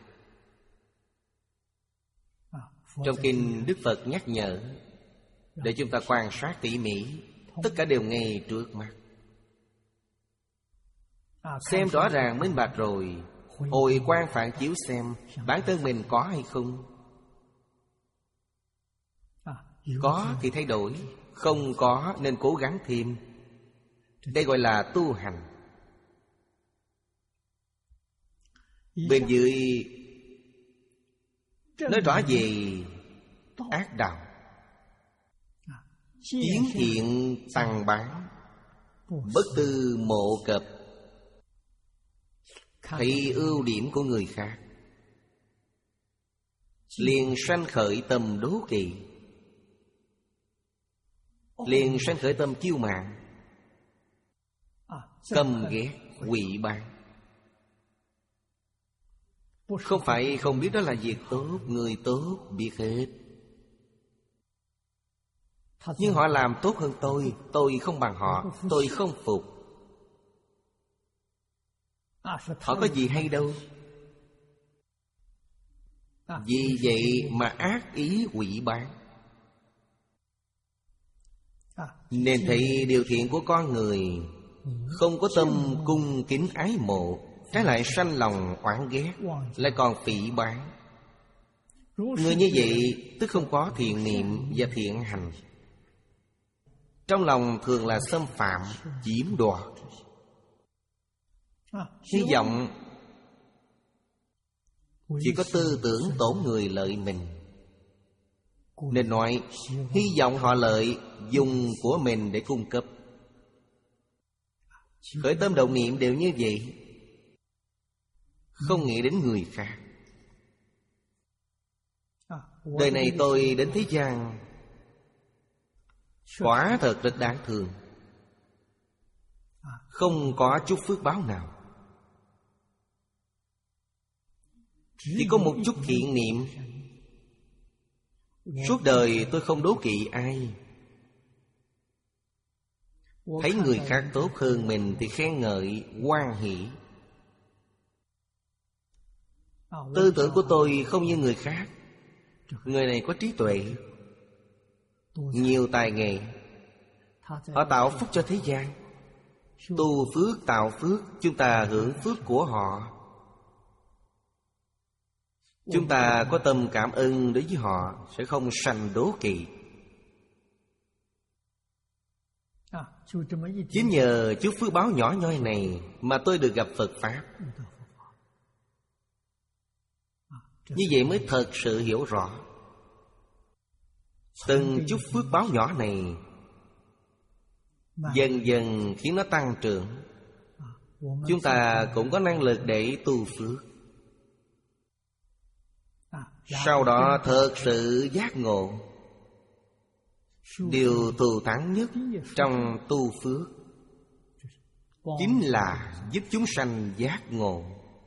Trong kinh Đức Phật nhắc nhở để chúng ta quan sát tỉ mỉ, tất cả đều ngay trước mắt. Xem rõ ràng minh bạch rồi, hồi quang phản chiếu xem bản thân mình có hay không. Có thì thay đổi, không có nên cố gắng thêm. Đây gọi là tu hành. Bên dưới nói rõ về ác đạo. Chiến thiện tăng bán, bất tư mộ cập, thấy ưu điểm của người khác, liền sanh khởi tâm đố kỵ, liền sanh khởi tâm kiêu mạn, căm ghét, quỵ báng. Không phải không biết đó là việc tốt, người tốt biết hết. Nhưng họ làm tốt hơn tôi, tôi không bằng họ, tôi không phục. Họ có gì hay đâu. Vì vậy mà ác ý quỷ bán. Nên thấy điều thiện của con người, không có tâm cung kính ái mộ, trái lại sanh lòng oán ghét, lại còn phỉ báng. Người như vậy tức không có thiện niệm và thiện hành. Trong lòng thường là xâm phạm, chiếm đoạt, hy vọng chỉ có tư tưởng tổn người lợi mình. Nên nói hy vọng họ lợi, dùng của mình để cung cấp. Khởi tâm động niệm đều như vậy, không nghĩ đến người khác. Đời này tôi đến thế gian quả thật rất đáng thương, không có chút phước báo nào. Chỉ có một chút thiện niệm. Suốt đời tôi không đố kỵ ai. Thấy người khác tốt hơn mình thì khen ngợi, hoan hỷ. Tư tưởng của tôi không như người khác. Người này có trí tuệ, nhiều tài nghệ, họ tạo phúc cho thế gian. Tu phước tạo phước, chúng ta hưởng phước của họ. Chúng ta có tâm cảm ơn đối với họ, sẽ không sanh đố kỵ. Chính nhờ chút phước báo nhỏ nhoi này mà tôi được gặp Phật Pháp. Như vậy mới thật sự hiểu rõ. Từng chút phước báo nhỏ này dần dần khiến nó tăng trưởng. Chúng ta cũng có năng lực để tu phước. Sau đó thật sự giác ngộ. Điều thù thắng nhất trong tu phước chính là giúp chúng sanh giác ngộ.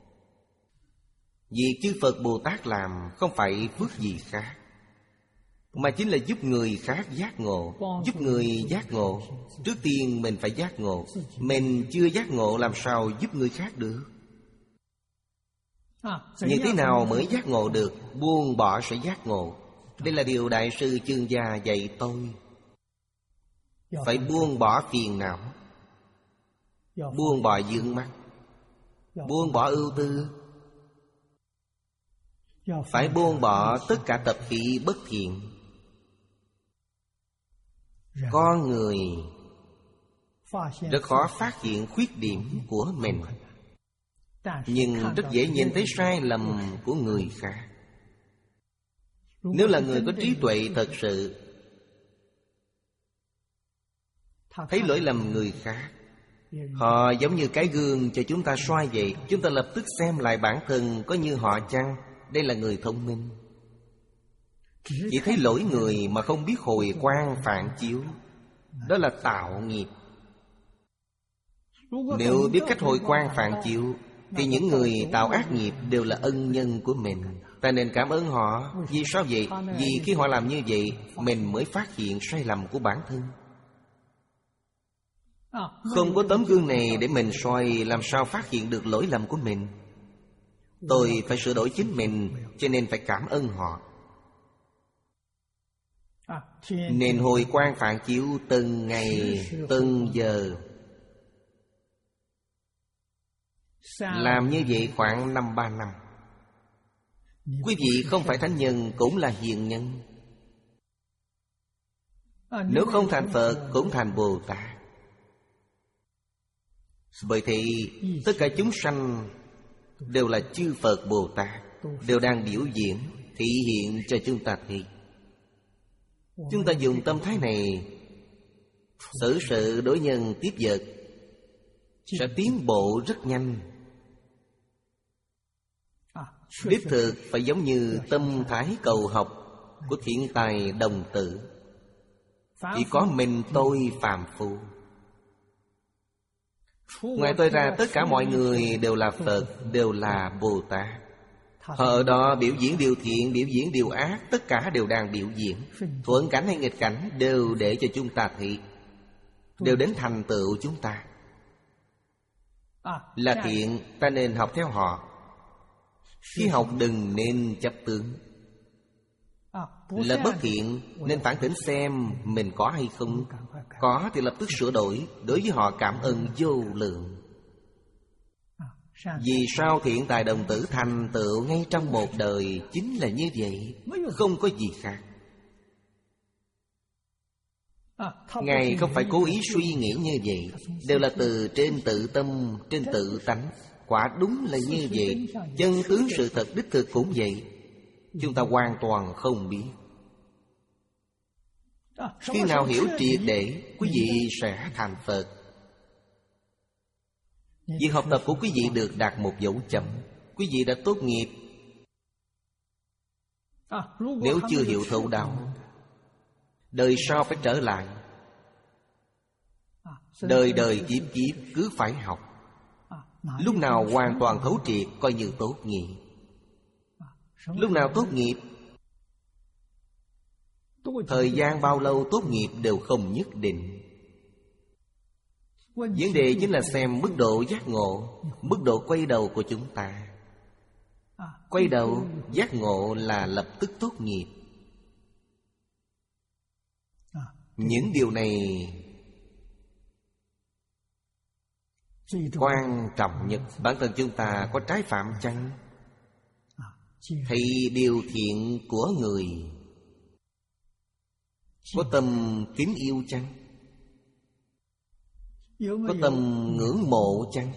Việc chư Phật Bồ Tát làm không phải phước gì khác, mà chính là giúp người khác giác ngộ. Giúp người giác ngộ, trước tiên mình phải giác ngộ. Mình chưa giác ngộ làm sao giúp người khác được? Như thế nào mới giác ngộ được? Buông bỏ sẽ giác ngộ. Đây là điều Đại sư Chương Gia dạy tôi. Phải buông bỏ phiền não, buông bỏ vướng mắc, buông bỏ ưu tư, phải buông bỏ tất cả tập khí bất thiện. Con người rất khó phát hiện khuyết điểm của mình, nhưng rất dễ nhìn thấy sai lầm của người khác. Nếu là người có trí tuệ thật sự, thấy lỗi lầm người khác, họ giống như cái gương cho chúng ta soi vậy. Chúng ta lập tức xem lại bản thân có như họ chăng? Đây là người thông minh. Chỉ thấy lỗi người mà không biết hồi quang phản chiếu, đó là tạo nghiệp. Nếu biết cách hồi quang phản chiếu, thì những người tạo ác nghiệp đều là ân nhân của mình. Ta nên cảm ơn họ. Vì sao vậy? Vì khi họ làm như vậy, mình mới phát hiện sai lầm của bản thân. Không có tấm gương này để mình soi, làm sao phát hiện được lỗi lầm của mình? Tôi phải sửa đổi chính mình, cho nên phải cảm ơn họ. Nên hồi quang phản chiếu từng ngày, từng giờ. Làm như vậy khoảng năm ba năm. Quý vị không phải thánh nhân cũng là hiền nhân. Nếu không thành Phật cũng thành Bồ Tát. Bởi thì tất cả chúng sanh đều là chư Phật Bồ Tát, đều đang biểu diễn, thị hiện cho chúng ta thấy. Chúng ta dùng tâm thái này xử sự đối nhân tiếp vật sẽ tiến bộ rất nhanh. Đích thực phải giống như tâm thái cầu học của thiện tài đồng tử. Chỉ có mình tôi phàm phu. Ngoài tôi ra tất cả mọi người đều là Phật, đều là Bồ Tát. Họ ở đó biểu diễn điều thiện, biểu diễn điều ác, tất cả đều đang biểu diễn. Thuận cảnh hay nghịch cảnh đều để cho chúng ta thấy, đều đến thành tựu chúng ta. Là thiện, ta nên học theo họ. Khi học đừng nên chấp tướng. Là bất thiện, nên phản tỉnh xem mình có hay không. Có thì lập tức sửa đổi. Đối với họ cảm ơn vô lượng. Vì sao thiện tài đồng tử thành tựu ngay trong một đời chính là như vậy, không có gì khác. Ngài không phải cố ý suy nghĩ như vậy, đều là từ trên tự tâm, trên tự tánh. Quả đúng là như vậy. Chân tướng sự thật đích thực cũng vậy. Chúng ta hoàn toàn không biết. Khi nào hiểu triệt để, quý vị sẽ thành Phật. Việc học tập của quý vị được đạt một dấu chấm. Quý vị đã tốt nghiệp. Nếu chưa hiểu thấu đáo, đời sau phải trở lại. Đời đời kiếp kiếp cứ phải học. Lúc nào hoàn toàn thấu triệt coi như tốt nghiệp. Lúc nào tốt nghiệp, thời gian bao lâu tốt nghiệp đều không nhất định. Vấn đề chính là xem mức độ giác ngộ, mức độ quay đầu của chúng ta. Quay đầu, giác ngộ là lập tức tốt nghiệp. Những điều này quan trọng nhất. Bản thân chúng ta có trái phạm chăng? Thì điều thiện của người có tâm kính yêu chăng? Có tâm ngưỡng mộ chăng?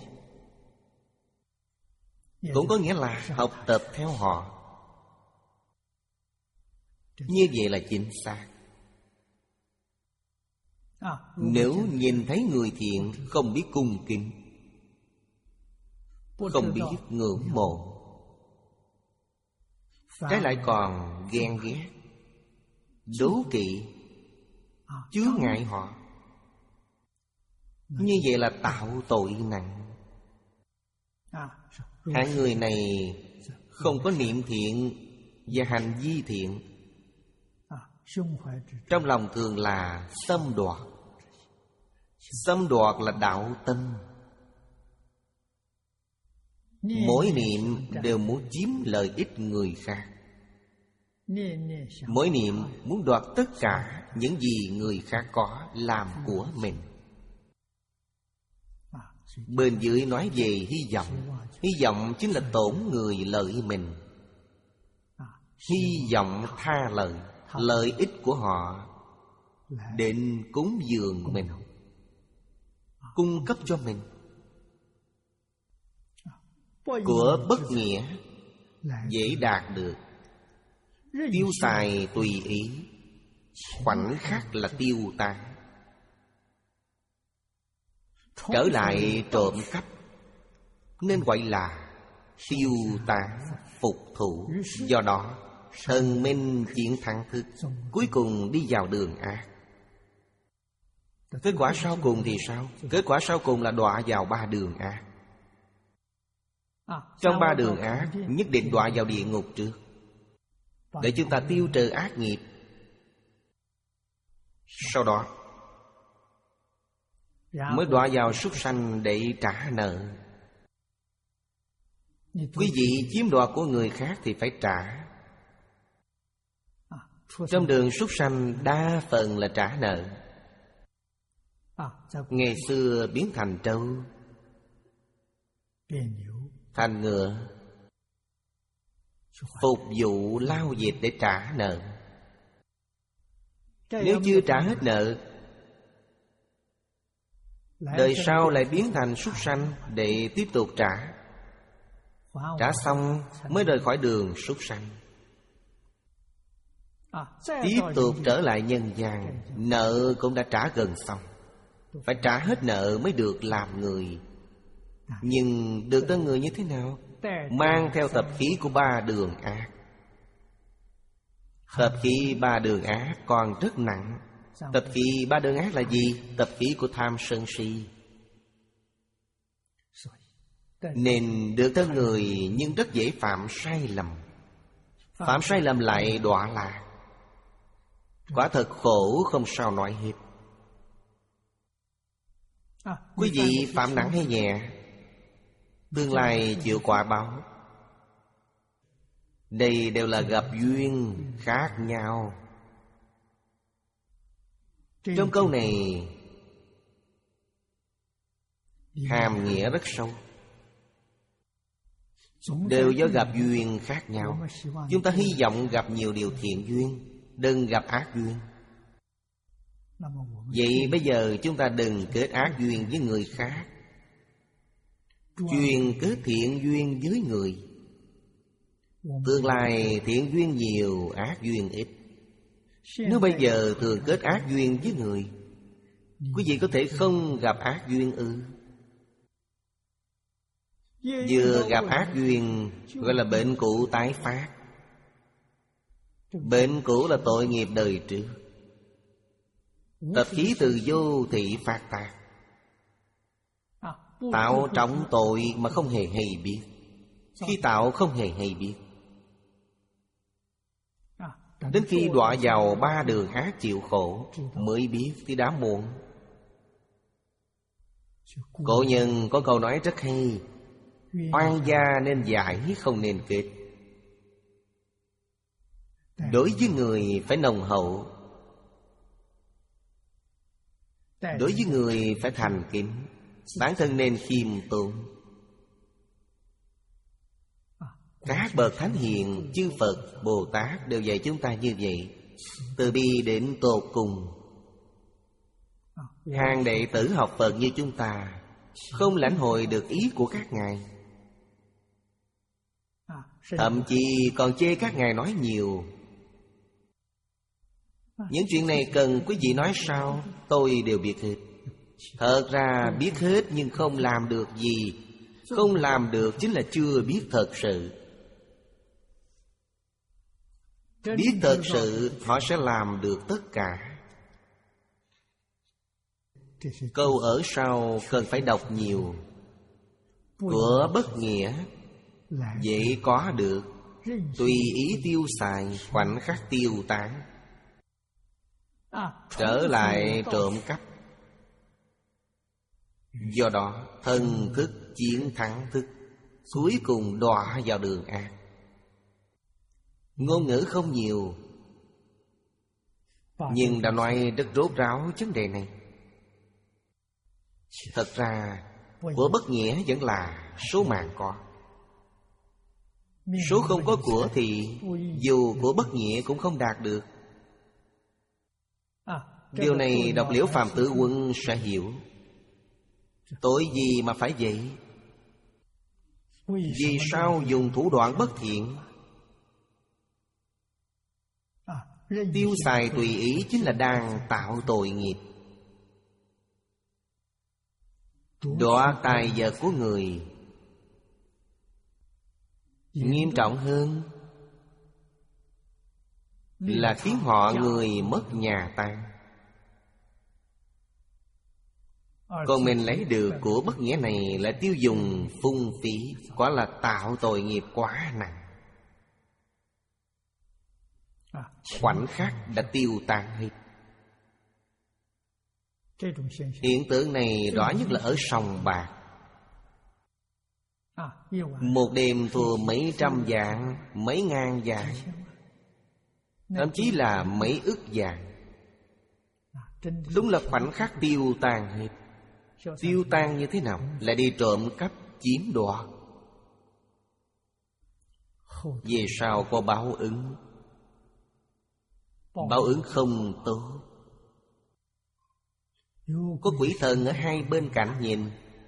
Cũng có nghĩa là học tập theo họ. Như vậy là chính xác. Nếu nhìn thấy người thiện không biết cung kính, không biết ngưỡng mộ, trái lại còn ghen ghét, đố kỵ, chướng ngại họ, như vậy là tạo tội nặng. Hạng người này không có niệm thiện và hành vi thiện, trong lòng thường là xâm đoạt. Xâm đoạt là đạo tâm. Mỗi niệm đều muốn chiếm lợi ích người khác. Mỗi niệm muốn đoạt tất cả những gì người khác có làm của mình. Bên dưới nói về hy vọng. Hy vọng chính là tổn người lợi mình. hy vọng tha lợi, lợi ích của họ đến cúng dường mình, cung cấp cho mình. Của bất nghĩa dễ đạt được, tiêu xài tùy ý, khoảnh khắc là tiêu tán. Trở lại trộm cắp nên gọi là tiêu tán phục thủ. Do đó thần minh chiến thắng thức, cuối cùng đi vào đường ác. Kết quả sau cùng thì sao? Kết quả sau cùng là đọa vào ba đường ác. Trong ba đường ác nhất định đọa vào địa ngục trước, để chúng ta tiêu trừ ác nghiệp. Sau đó mới đọa vào súc sanh để trả nợ. Quý vị chiếm đoạt của người khác thì phải trả. Trong đường súc sanh đa phần là trả nợ. Ngày xưa biến thành trâu, thành ngựa, phục vụ lao dịch để trả nợ. Nếu chưa trả hết nợ, đời sau lại biến thành súc sanh để tiếp tục trả. Trả xong mới rời khỏi đường súc sanh, tiếp tục trở lại nhân gian. Nợ cũng đã trả gần xong, phải trả hết nợ mới được làm người. Nhưng được tên người như thế nào? Mang theo tập khí của ba đường ác. Tập khí ba đường ác còn rất nặng. Tập khí ba đường ác là gì? Tập khí của tham sân si. Nên được tên người nhưng rất dễ phạm sai lầm. Phạm sai lầm lại đọa lạc. Quả thật khổ không sao nói hết. Quý vị phạm nặng hay nhẹ, tương lai chịu quả báo. Đây đều là gặp duyên khác nhau. Trong câu này hàm nghĩa rất sâu, đều do gặp duyên khác nhau. Chúng ta hy vọng gặp nhiều điều thiện duyên, đừng gặp ác duyên. Vậy bây giờ chúng ta đừng kết ác duyên với người khác, chuyên kết thiện duyên với người. Tương lai thiện duyên nhiều, ác duyên ít. Nếu bây giờ thường kết ác duyên với người, quý vị có thể không gặp ác duyên ư? Vừa gặp ác duyên gọi là bệnh cũ tái phát. Bệnh cũ là tội nghiệp đời trước. Tập khí từ vô thị phát tác, tạo trọng tội mà không hề hay biết. Khi tạo không hề hay biết, đến khi đọa vào ba đường ác chịu khổ mới biết thì đã muộn. Cổ nhân có câu nói rất hay: oan gia nên giải, không nên kết. Đối với người phải nồng hậu, đối với người phải thành kính, bản thân nên khiêm tốn. Các bậc thánh hiền, chư Phật, Bồ Tát đều dạy chúng ta như vậy, từ bi đến tột cùng. Hàng đệ tử học Phật như chúng ta không lãnh hội được ý của các ngài, thậm chí còn chê các ngài nói nhiều. Những chuyện này cần quý vị nói sao? Tôi đều biết hết. Thật ra biết hết nhưng không làm được gì. Không làm được chính là chưa biết thật sự. Biết thật sự họ sẽ làm được tất cả. Câu ở sau cần phải đọc nhiều. Của bất nghĩa dễ có được, tùy ý tiêu xài, khoảnh khắc tiêu tán. Trở lại trộm cắp. Do đó thân thức chiến thắng thức, cuối cùng đọa vào đường ác. Ngôn ngữ không nhiều, nhưng đã nói rất rốt ráo vấn đề này. Thật ra của bất nghĩa vẫn là số mạng có. Số không có của thì dù của bất nghĩa cũng không đạt được. Điều này đọc Liễu Phàm Tử Quân sẽ hiểu. Tội gì mà phải vậy? Vì sao dùng thủ đoạn bất thiện? Tiêu xài tùy ý chính là đang tạo tội nghiệp. Đoạt tài vật của người. Nghiêm trọng hơn là khiến họ người mất nhà tan. Còn mình lấy được của bất nghĩa này là tiêu dùng phung phí, quả là tạo tội nghiệp quá nặng. Khoảnh khắc đã tiêu tan hết. Hiện tượng này rõ nhất là ở sòng bạc. Một đêm thua mấy trăm vạn, mấy ngàn vạn, thậm chí là mấy ức vạn. Đúng là khoảnh khắc tiêu tan hết. Tiêu tan như thế nào? Lại đi trộm cắp, chiếm đoạt. Về sau có báo ứng. Báo ứng không tốt. Có quỷ thần ở hai bên cạnh nhìn.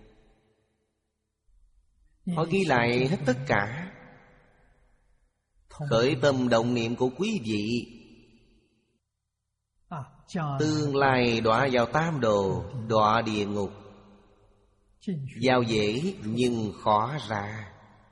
Họ ghi lại hết tất cả. Khởi tâm động niệm của quý vị, tương lai đọa vào tam đồ, đọa địa ngục. Vào dễ nhưng khó ra.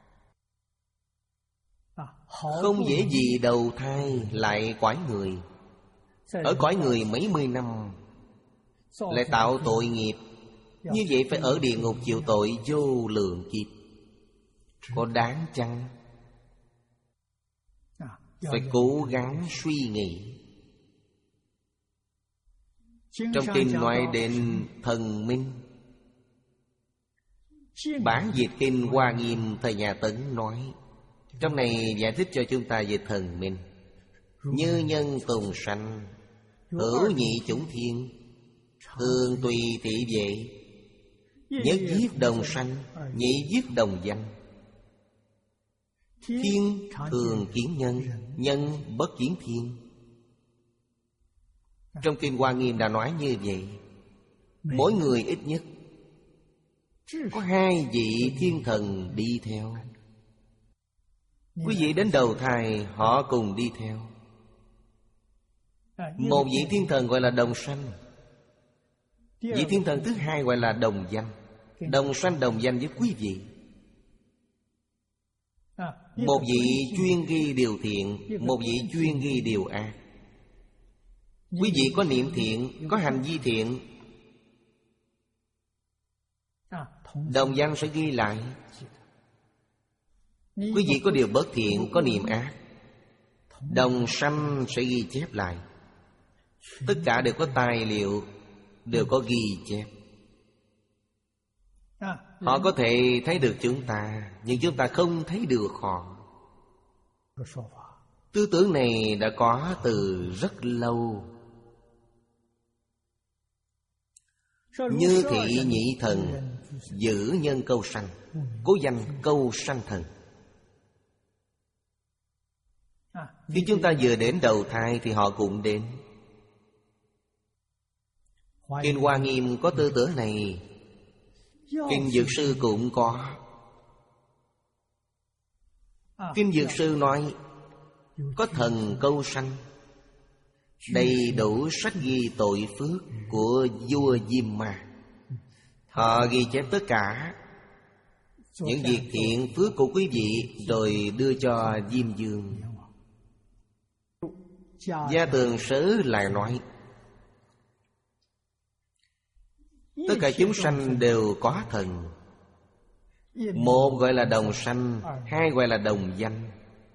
Không dễ gì đầu thai lại cõi người. Ở cõi người mấy mươi năm lại tạo tội nghiệp. Như vậy phải ở địa ngục chịu tội vô lượng kiếp. Có đáng chăng? Phải cố gắng suy nghĩ. Trong kinh nói đến thần minh. Bản dịch kinh Hoa Nghiêm thời nhà Tấn nói. Trong này giải thích cho chúng ta về thần minh. Như nhân tùng sanh, hữu nhị chủng thiên, thường tùy thị vệ. Nhất giết đồng sanh, nhị giết đồng danh. Thiên thường kiến nhân, nhân bất kiến thiên. Trong kinh Hoa Nghiêm đã nói như vậy. Mỗi người ít nhất có hai vị thiên thần đi theo. Quý vị đến đầu thai họ cùng đi theo. Một vị thiên thần gọi là đồng sanh. Vị thiên thần thứ hai gọi là đồng danh. Đồng sanh đồng danh với quý vị. Một vị chuyên ghi điều thiện, một vị chuyên ghi điều ác. Quý vị có niệm thiện, có hành vi thiện, đồng danh sẽ ghi lại. Quý vị có điều bất thiện, có niệm ác, đồng sanh sẽ ghi chép lại. Tất cả đều có tài liệu, đều có ghi chép. Họ có thể thấy được chúng ta, nhưng chúng ta không thấy được họ. Tư tưởng này đã có từ rất lâu. Như thị nhị thần, giữ nhân câu sanh, cố danh câu sanh thần. Khi chúng ta vừa đến đầu thai thì họ cũng đến. Kinh Hoa Nghiêm có tư tưởng này. Kinh Dược Sư cũng có. Kinh Dược Sư nói có thần câu sanh, đầy đủ sách ghi tội phước của vua Diêm Ma. Họ ghi chép tất cả những việc thiện phước của quý vị, rồi đưa cho Diêm Vương. Gia Tường Sớ lại nói tất cả chúng sanh đều có thần. Một gọi là đồng sanh, hai gọi là đồng danh.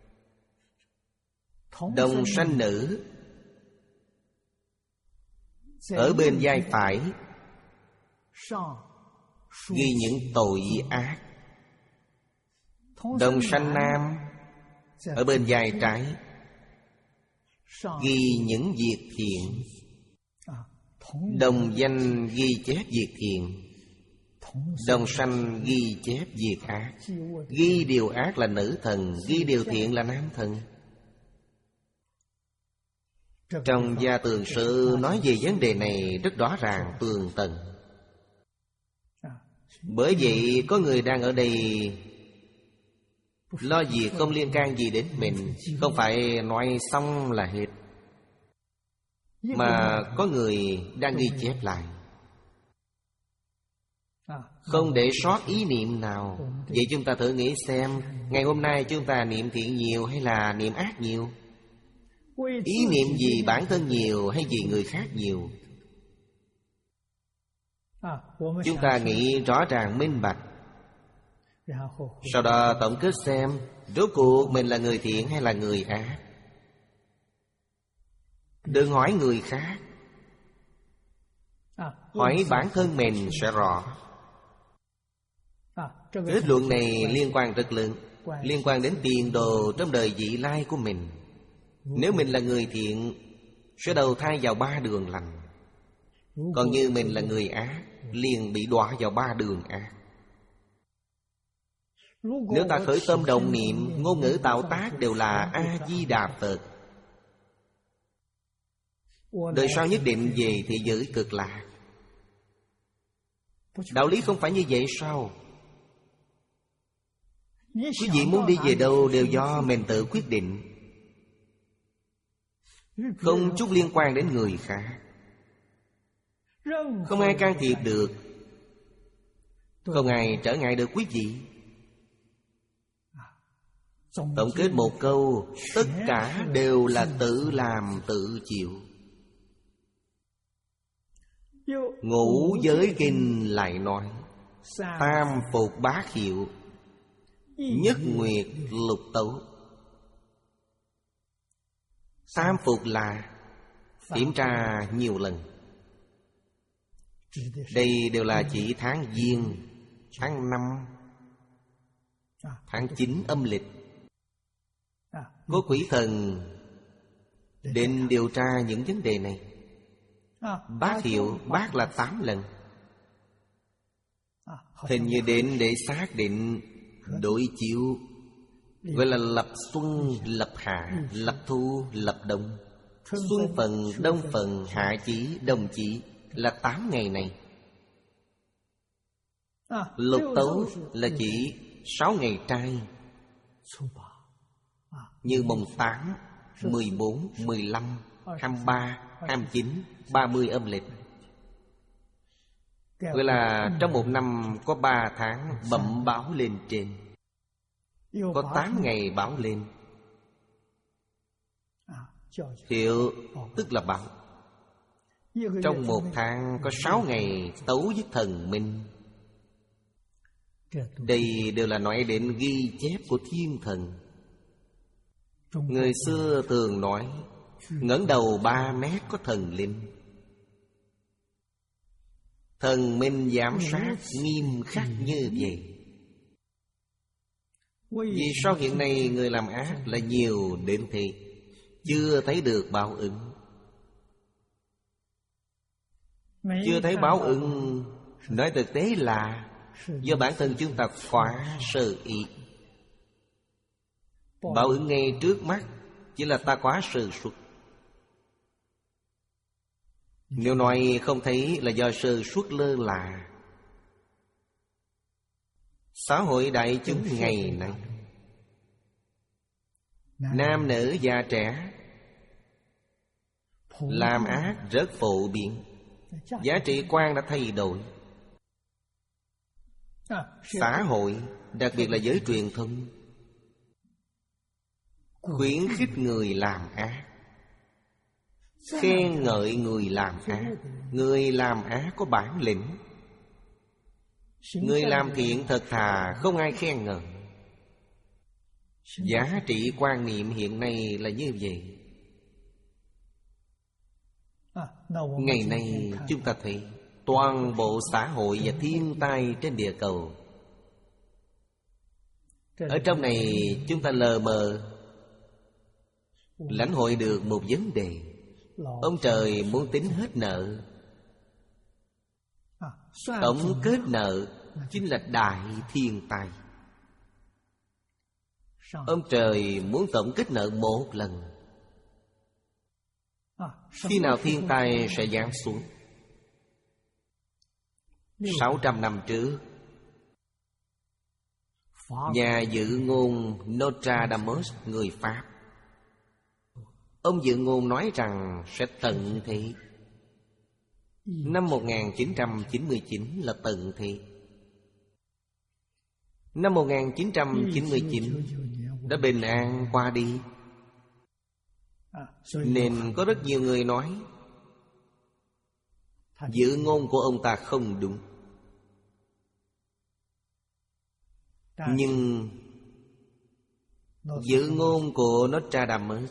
Đồng sanh nữ ở bên vai phải ghi những tội ác. Đồng sanh nam ở bên vai trái ghi những việc thiện. Đồng danh ghi chép việc thiện. đồng sanh ghi chép việc ác. Ghi điều ác là nữ thần, ghi điều thiện là nam thần. Trong Gia Tường Sự nói về vấn đề này rất rõ ràng tường tận. Bởi vậy có người đang ở đây lo việc không liên can gì đến mình, không phải nói xong là hết, mà có người đang ghi chép lại, không để sót ý niệm nào. Vậy chúng ta thử nghĩ xem, ngày hôm nay chúng ta niệm thiện nhiều hay là niệm ác nhiều? Ý niệm gì bản thân nhiều hay vì người khác nhiều? Chúng ta nghĩ rõ ràng minh bạch, sau đó tổng kết xem rốt cuộc mình là người thiện hay là người ác. Đừng hỏi người khác, hỏi bản thân mình sẽ rõ. Kết luận này liên quan rất lớn, liên quan đến tiền đồ trong đời vị lai của mình. Nếu mình là người thiện sẽ đầu thai vào ba đường lành, còn như mình là người ác liền bị đọa vào ba đường ác. Nếu ta khởi tâm động niệm, ngôn ngữ tạo tác đều là A-di-đà Phật, đời sau nhất định về thế giới cực lạc. Đạo lý không phải như vậy sao? Quý vị muốn đi về đâu đều do mình tự quyết định, không chút liên quan đến người khác. Không ai can thiệp được, không ai trở ngại được quý vị. Tổng kết một câu, tất cả đều là tự làm tự chịu. Ngũ Giới Kinh lại nói, tam phục bát hiệu, nhất nguyệt lục tấu. Tam phục là kiểm tra nhiều lần. Đây đều là chỉ tháng Giêng, tháng năm, tháng chín âm lịch. Có quỷ thần định điều tra những vấn đề này. Bát hiệu, bát là tám lần. Hình như đến để xác định đối chiếu, gọi là lập xuân, lập hạ, lập thu, lập đông. Xuân phần, đông phần, hạ chí, đông chí là tám ngày này. Lục tấu là chỉ sáu ngày trai, như mùng tám, mười bốn, mười lăm, hai mươi ba, hai mươi chín, ba mươi âm lịch. Gọi là trong một năm có ba tháng bẩm báo lên trên, có tám ngày báo lên. Hiệu tức là báo. Trong một tháng có sáu ngày tấu với thần minh. Đây đều là nói đến ghi chép của thiên thần. Người xưa thường nói ngẩng đầu ba mét có thần linh. Thần minh giám sát nghiêm khắc như vậy. Vì sao hiện nay người làm ác là nhiều đến thế, chưa thấy được báo ứng? Chưa thấy báo ứng, nói thực tế là do bản thân chúng ta quá sơ ý. Báo ứng ngay trước mắt, chỉ là ta quá sơ suất. Nếu nói không thấy là do sơ suất lơ là. Xã hội đại chúng ngày nay, nam nữ già trẻ làm ác rất phổ biến. Giá trị quan đã thay đổi. Xã hội, đặc biệt là giới truyền thông, khuyến khích người làm ác, khen ngợi người làm ác. Người làm ác có bản lĩnh, người làm thiện thật thà không ai khen ngợi. Giá trị quan niệm hiện nay là như vậy. Ngày nay chúng ta thấy toàn bộ xã hội và thiên tai trên địa cầu, ở trong này chúng ta lờ mờ lãnh hội được một vấn đề. Ông trời muốn tính hết nợ, Tổng kết nợ chính là đại thiên tai. Ông trời muốn tổng kết nợ một lần. Khi nào thiên tai sẽ giáng xuống? Sáu trăm năm trước, nhà dự ngôn Nostradamus người Pháp, ông dự ngôn nói rằng sẽ tận thế. Năm một nghìn chín trăm chín mươi chín là tận thế. Năm một nghìn chín trăm chín mươi chín đã bình an qua đi. Nên có rất nhiều người nói dự ngôn của ông ta không đúng. Nhưng dự ngôn của Nostradamus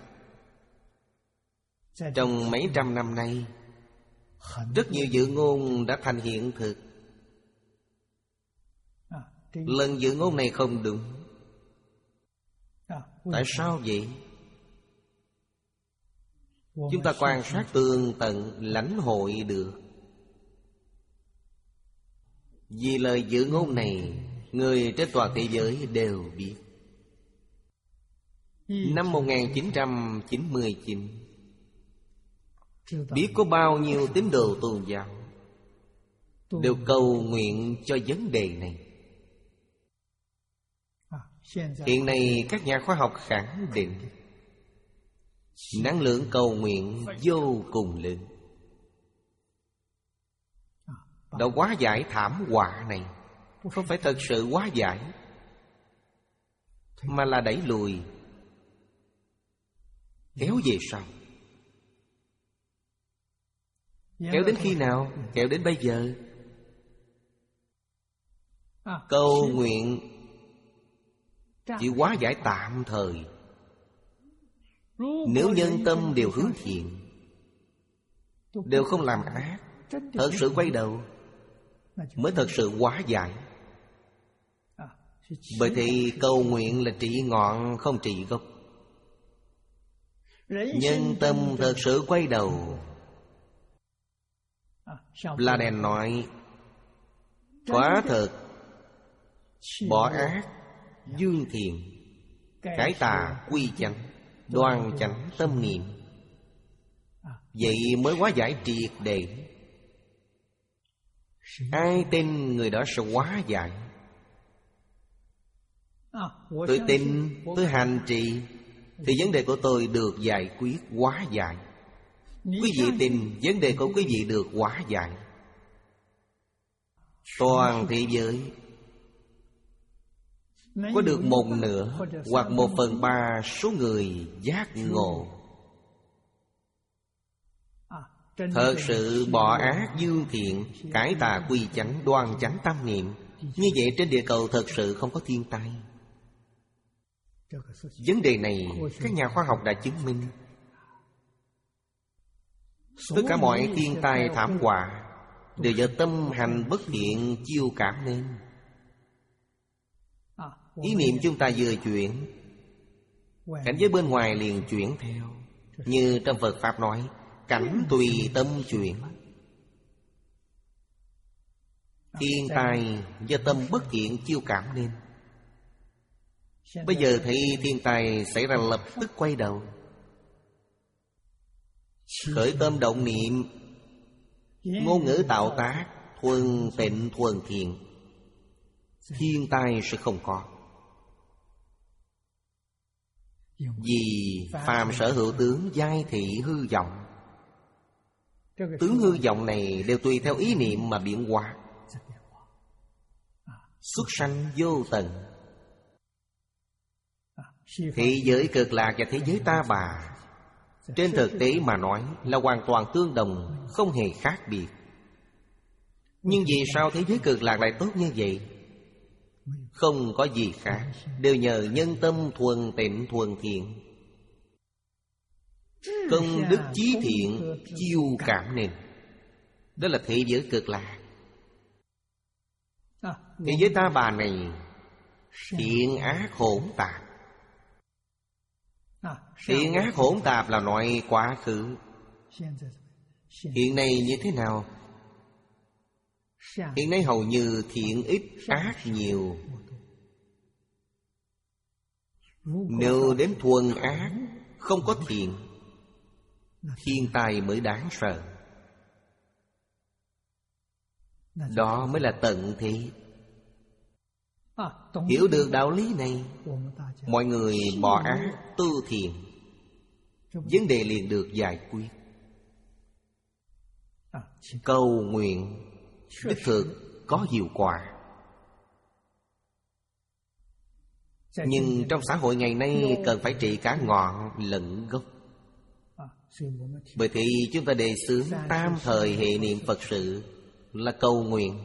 trong mấy trăm năm nay, rất nhiều dự ngôn đã thành hiện thực. Lần dự ngôn này không đúng. Tại sao vậy? Chúng ta quan sát tường tận, lãnh hội được. Vì lời dự ngôn này, người trên toàn thế giới đều biết. Năm một nghìn chín trăm chín mươi chín, biết có bao nhiêu tín đồ tôn giáo đều cầu nguyện cho vấn đề này. Hiện nay các nhà khoa học khẳng định năng lượng cầu nguyện vô cùng lớn, đã hóa giải thảm họa này. Không phải thật sự hóa giải, mà là đẩy lùi, kéo về sau. Kéo đến khi nào? Kéo đến bây giờ. Cầu nguyện chỉ hóa giải tạm thời. Nếu nhân tâm đều hướng thiện, đều không làm ác, thật sự quay đầu, mới thật sự hóa giải. Bởi thì cầu nguyện là trị ngọn không trị gốc. Nhân tâm thật sự quay đầu. La Đen nói, quả thật bỏ ác dương thiện, cải tà quy chánh, đoan chánh tâm niệm. Vậy mới hóa giải triệt để. Ai tin người đó sẽ hóa giải. Tôi tin, tôi hành trì, thì vấn đề của tôi được giải quyết, hóa giải. Quý vị tin, vấn đề của quý vị được hóa giải. Toàn thế giới có được một nửa hoặc một phần ba số người giác ngộ, thật sự bỏ ác dương thiện, cải tà quy chánh, đoan chánh tâm niệm. Như vậy trên địa cầu thật sự không có thiên tai. Vấn đề này các nhà khoa học đã chứng minh. Tất cả mọi thiên tai thảm họa đều do tâm hành bất thiện chiêu cảm nên. Ý niệm chúng ta vừa chuyển, cảnh giới bên ngoài liền chuyển theo. Như trong Phật Pháp nói, cảnh tùy tâm chuyển. Thiên tai do tâm bất thiện chiêu cảm nên. Bây giờ thấy thiên tai xảy ra lập tức quay đầu, khởi tâm động niệm, ngôn ngữ tạo tác thuần tịnh thuần thiện, thiên tai sẽ không có. Vì phàm sở hữu tướng giai thị hư vọng. Tướng hư vọng này đều tùy theo ý niệm mà biến hóa. Xuất sanh vô tận. Thế giới cực lạc và thế giới ta bà trên thực tế mà nói là hoàn toàn tương đồng, không hề khác biệt. Nhưng vì sao thế giới cực lạc lại tốt như vậy? Không có gì khác, đều nhờ nhân tâm thuần tịnh thuần thiện, công đức chí thiện chiêu cảm nên. Đó là thế giới cực lạc. Thế giới ta bà này thiện ác hỗn tạp. Thiện ác hỗn tạp là nói quá khứ. Hiện nay như thế nào? Hiện nay hầu như thiện ít ác nhiều. Nếu đến thuần ác, không có thiện, thiên tai mới đáng sợ. Đó mới là tận thế. Hiểu được đạo lý này, mọi người bỏ ác tu thiện, vấn đề liền được giải quyết. Cầu nguyện đích thực có hiệu quả. Nhưng trong xã hội ngày nay cần phải trị cả ngọn lẫn gốc. Bởi thì chúng ta đề xướng tam thời hệ niệm Phật sự là cầu nguyện.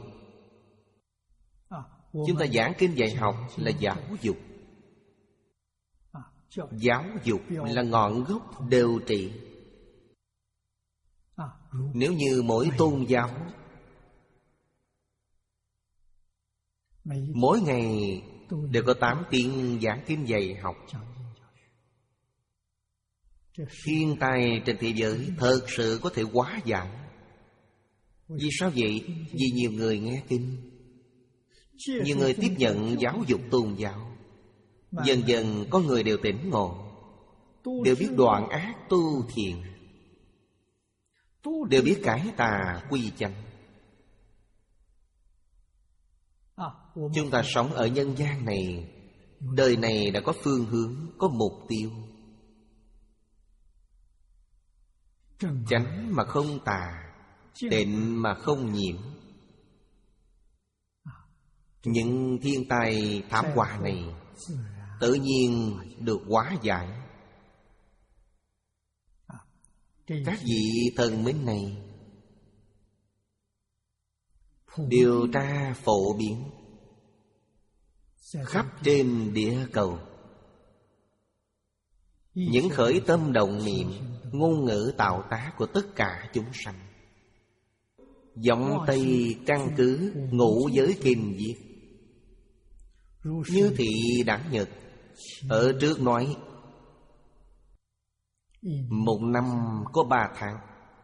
Chúng ta giảng kinh dạy học là giáo dục. Giáo dục là ngọn gốc đều trị. Nếu như mỗi tôn giáo mỗi ngày đều có tám tiếng giảng kinh dạy học, thiên tai trên thế giới thật sự có thể hóa giải. Vì sao vậy? Vì nhiều người nghe kinh, nhiều người tiếp nhận giáo dục tôn giáo. Dần dần có người đều tỉnh ngộ, đều biết đoạn ác tu thiện, đều biết cải tà quy chánh. Chúng ta sống ở nhân gian này, đời này đã có phương hướng, có mục tiêu. Chánh mà không tà, tịnh mà không nhiễm. Những thiên tai thảm họa này tự nhiên được hóa giải. Các vị thần minh này điều tra phổ biến khắp trên địa cầu. Những khởi tâm động niệm, ngôn ngữ tạo tác của tất cả chúng sanh, giọng Tây căn cứ ngũ giới kinh viết. Như Thị Đản Nhật ở trước nói, một năm có ba tháng,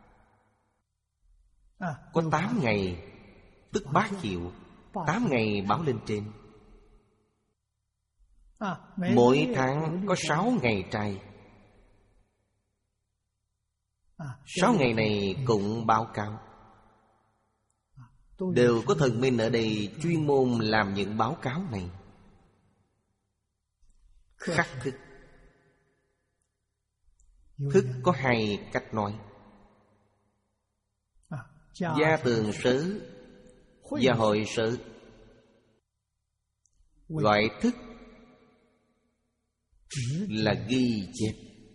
có tám ngày, tức bát hiệu. Tám ngày báo lên trên. Mỗi tháng có sáu ngày trai. Sáu ngày này cũng báo cáo. Đều có thần minh ở đây chuyên môn làm những báo cáo này. Khắc thức. Thức có hai cách nói: gia tường sớ và hội sớ. Gọi thức là ghi chép.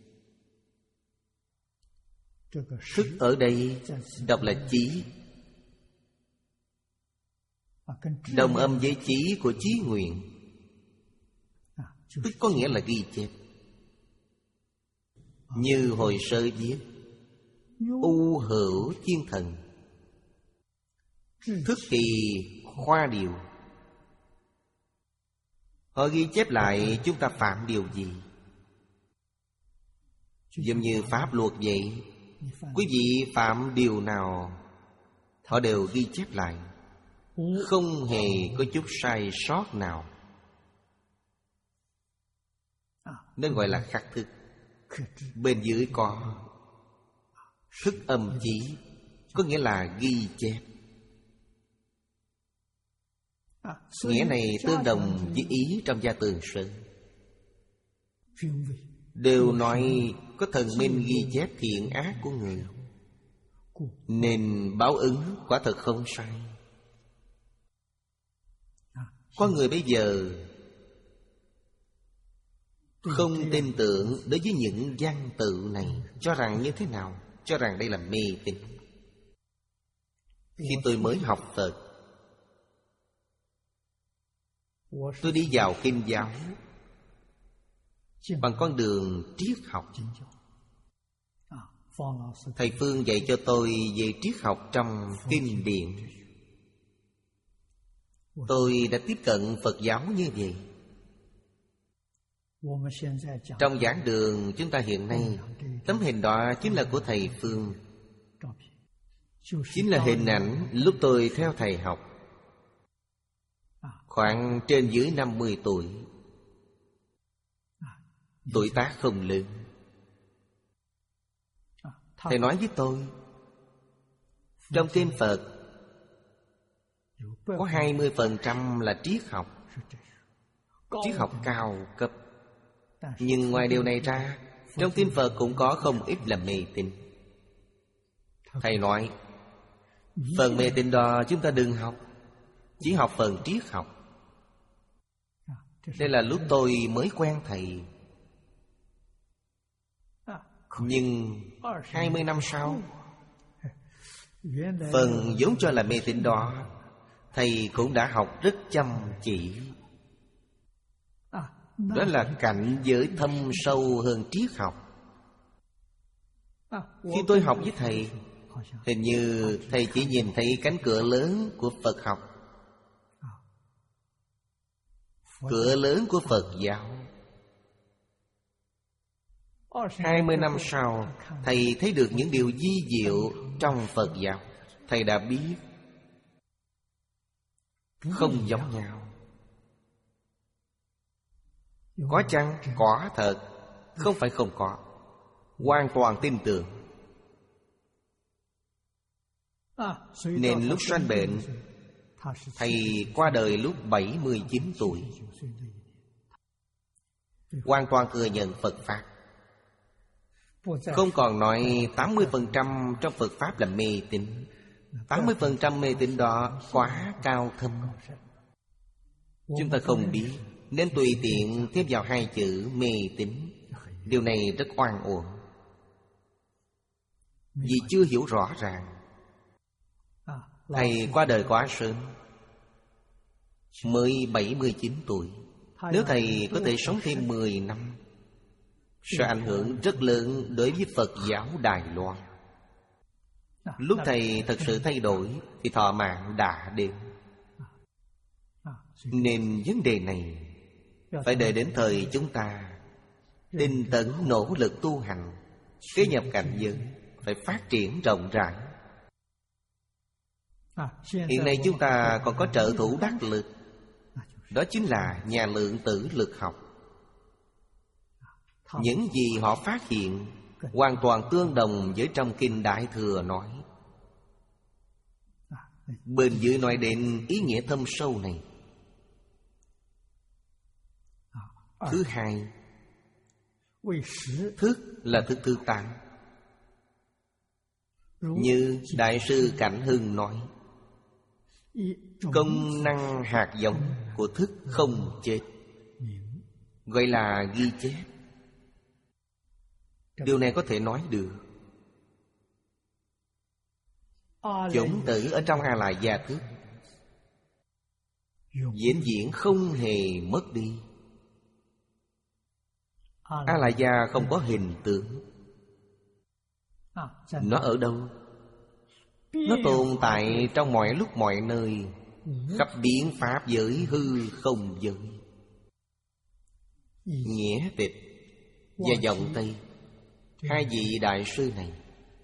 Thức ở đây đọc là chí, đồng âm với chí của chí nguyện. Tức có nghĩa là ghi chép. Như hồi sơ viết: U hữu thiên thần, thức kỳ khoa điều. Họ ghi chép lại chúng ta phạm điều gì. Giống như pháp luật vậy, quý vị phạm điều nào họ đều ghi chép lại, không hề có chút sai sót nào, nên gọi là khắc thức. Bên dưới có thức âm chí, có nghĩa là ghi chép. Nghĩa này tương đồng với ý trong gia tường sớ. Đều nói có thần minh ghi chép thiện ác của người, nên báo ứng quả thật không sai. Có người bây giờ không tin tưởng đối với những văn tự này, cho rằng như thế nào? Cho rằng đây là mê tín. Khi tôi mới học Phật, tôi đi vào kinh giáo bằng con đường triết học. Thầy Phương dạy cho tôi về triết học trong kinh điển. Tôi đã tiếp cận Phật giáo như vậy. Trong giảng đường chúng ta hiện nay, tấm hình đó chính là của thầy Phương. chính là hình ảnh lúc tôi theo thầy học. Khoảng trên dưới năm mươi tuổi, tuổi tác không lớn. Thầy nói với tôi, trong kinh Phật có hai mươi phần trăm là triết học, triết học cao cấp. Nhưng ngoài điều này ra, trong kinh Phật cũng có không ít là mê tín. Thầy nói, phần mê tín đó chúng ta đừng học, chỉ học phần triết học. Đây là lúc tôi mới quen thầy. Nhưng hai mươi năm sau, phần vốn cho là mê tín đó thầy cũng đã học rất chăm chỉ. Đó là cảnh giới thâm sâu hơn triết học. Khi tôi học với thầy, hình như thầy chỉ nhìn thấy cánh cửa lớn của Phật học, cửa lớn của Phật giáo. Hai mươi năm sau, thầy thấy được những điều vi diệu trong Phật giáo. Thầy đã biết không giống nhau. Có chăng? Có thật. Không phải không có. Hoàn toàn tin tưởng. Nên lúc sanh bệnh, thầy qua đời lúc bảy mươi chín tuổi. Hoàn toàn thừa nhận Phật Pháp. Không còn nói tám mươi phần trăm trong Phật Pháp là mê tín. tám mươi phần trăm mê tín đó quá cao thâm, chúng ta không biết, nên tùy tiện thêm vào hai chữ mê tín. Điều này rất oan uổng, vì chưa hiểu rõ ràng. Thầy qua đời quá sớm, mới bảy mươi chín tuổi. Nếu thầy có thể sống thêm mười năm, sẽ ảnh hưởng rất lớn đối với Phật giáo Đài Loan. Lúc thầy thật sự thay đổi thì thọ mạng đã đến. Nên vấn đề này phải đợi đến thời chúng ta tinh tấn nỗ lực tu hành, kế nhập cảnh giới, phải phát triển rộng rãi. Hiện nay chúng ta còn có trợ thủ đắc lực, đó chính là nhà lượng tử lực học. Những gì họ phát hiện hoàn toàn tương đồng với trong Kinh Đại Thừa nói. Bên dưới nói đến ý nghĩa thâm sâu này. Thứ hai, thức là thức thứ tám. Như Đại sư Cảnh Hưng nói, công năng hạt giống của thức không chết, gọi là ghi chép. Điều này có thể nói được. Chủng tử ở trong A Lại Gia thức vĩnh viễn không hề mất đi. A Lại Gia không có hình tướng. Nó ở đâu? Nó tồn tại trong mọi lúc mọi nơi, khắp biến pháp giới hư không giới. Nghĩa Tịch và Vọng Tây, hai vị đại sư này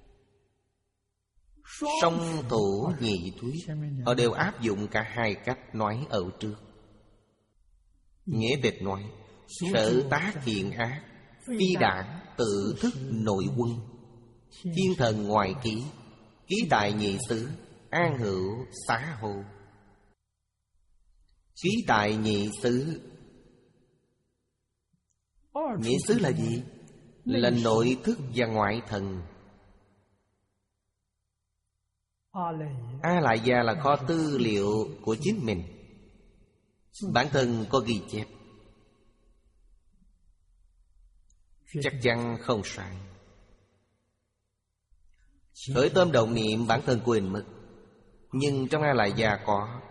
song thủ nhị thuyết, họ đều áp dụng cả hai cách nói ở trước. Nghĩa Tịch nói, sở tác thiện ác, phi đảng tự thức nội quân, thiên thần ngoại ký, ký tại nhị xứ, an hữu xá hồ. Ký tại nhị xứ, nhị xứ là gì? Là nội thức và ngoại thần. A Lại Gia là kho tư liệu của chính mình, bản thân có ghi chép, chắc chắn không sai. Khởi tâm động niệm bản thân quên mất, nhưng trong A Lại Gia có.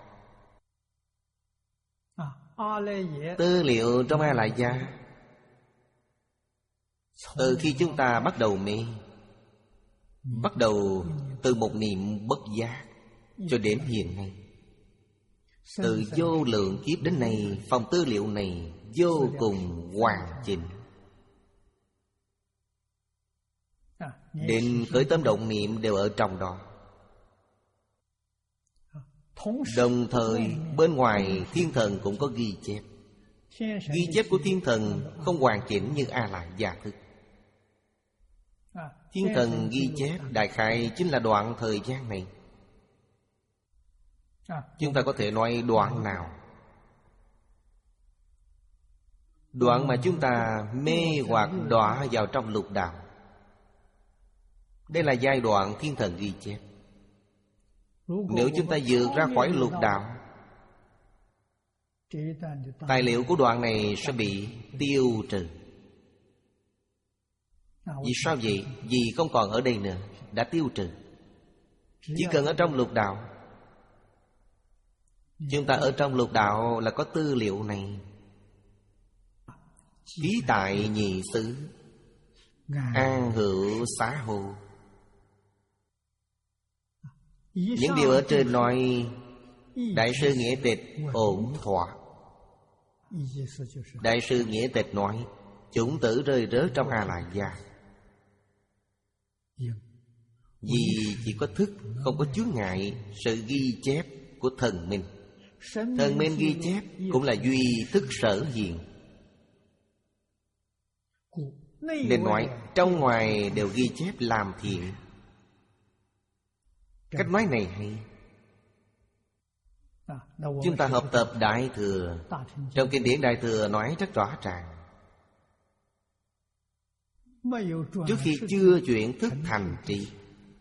Tư liệu trong A Lại Gia, từ khi chúng ta bắt đầu mê, bắt đầu từ một niệm bất giác cho đến hiện nay, từ vô lượng kiếp đến nay, phòng tư liệu này vô cùng hoàn chỉnh. Đến khởi tâm động niệm đều ở trong đó. Đồng thời bên ngoài thiên thần cũng có ghi chép. Ghi chép của thiên thần không hoàn chỉnh như A-lại gia thức. Thiên thần ghi chép đại khái chính là đoạn thời gian này. Chúng ta có thể nói đoạn nào? Đoạn mà chúng ta mê hoặc đọa vào trong lục đạo. Đây là giai đoạn thiên thần ghi chép. Nếu chúng ta vượt ra khỏi lục đạo, tài liệu của đoạn này sẽ bị tiêu trừ. Vì sao vậy? Vì không còn ở đây nữa, đã tiêu trừ. Chỉ cần ở trong lục đạo. Chúng ta ở trong lục đạo là có tư liệu này. Ký tại nhị xứ, an hữu xá hồ. Những điều ở trên nói, Đại sư Nghĩa Tịch ổn thỏa. Đại sư Nghĩa Tịch nói, chủng tử rơi rớt trong A-lại gia. Vì chỉ có thức, không có chướng ngại sự ghi chép của thần minh. Thần minh ghi chép cũng là duy thức sở hiện. Nên nói trong ngoài đều ghi chép làm thiện. Cách nói này hay. Chúng ta học tập Đại Thừa. Trong kinh điển Đại Thừa nói rất rõ ràng, trước khi chưa chuyển thức thành trí,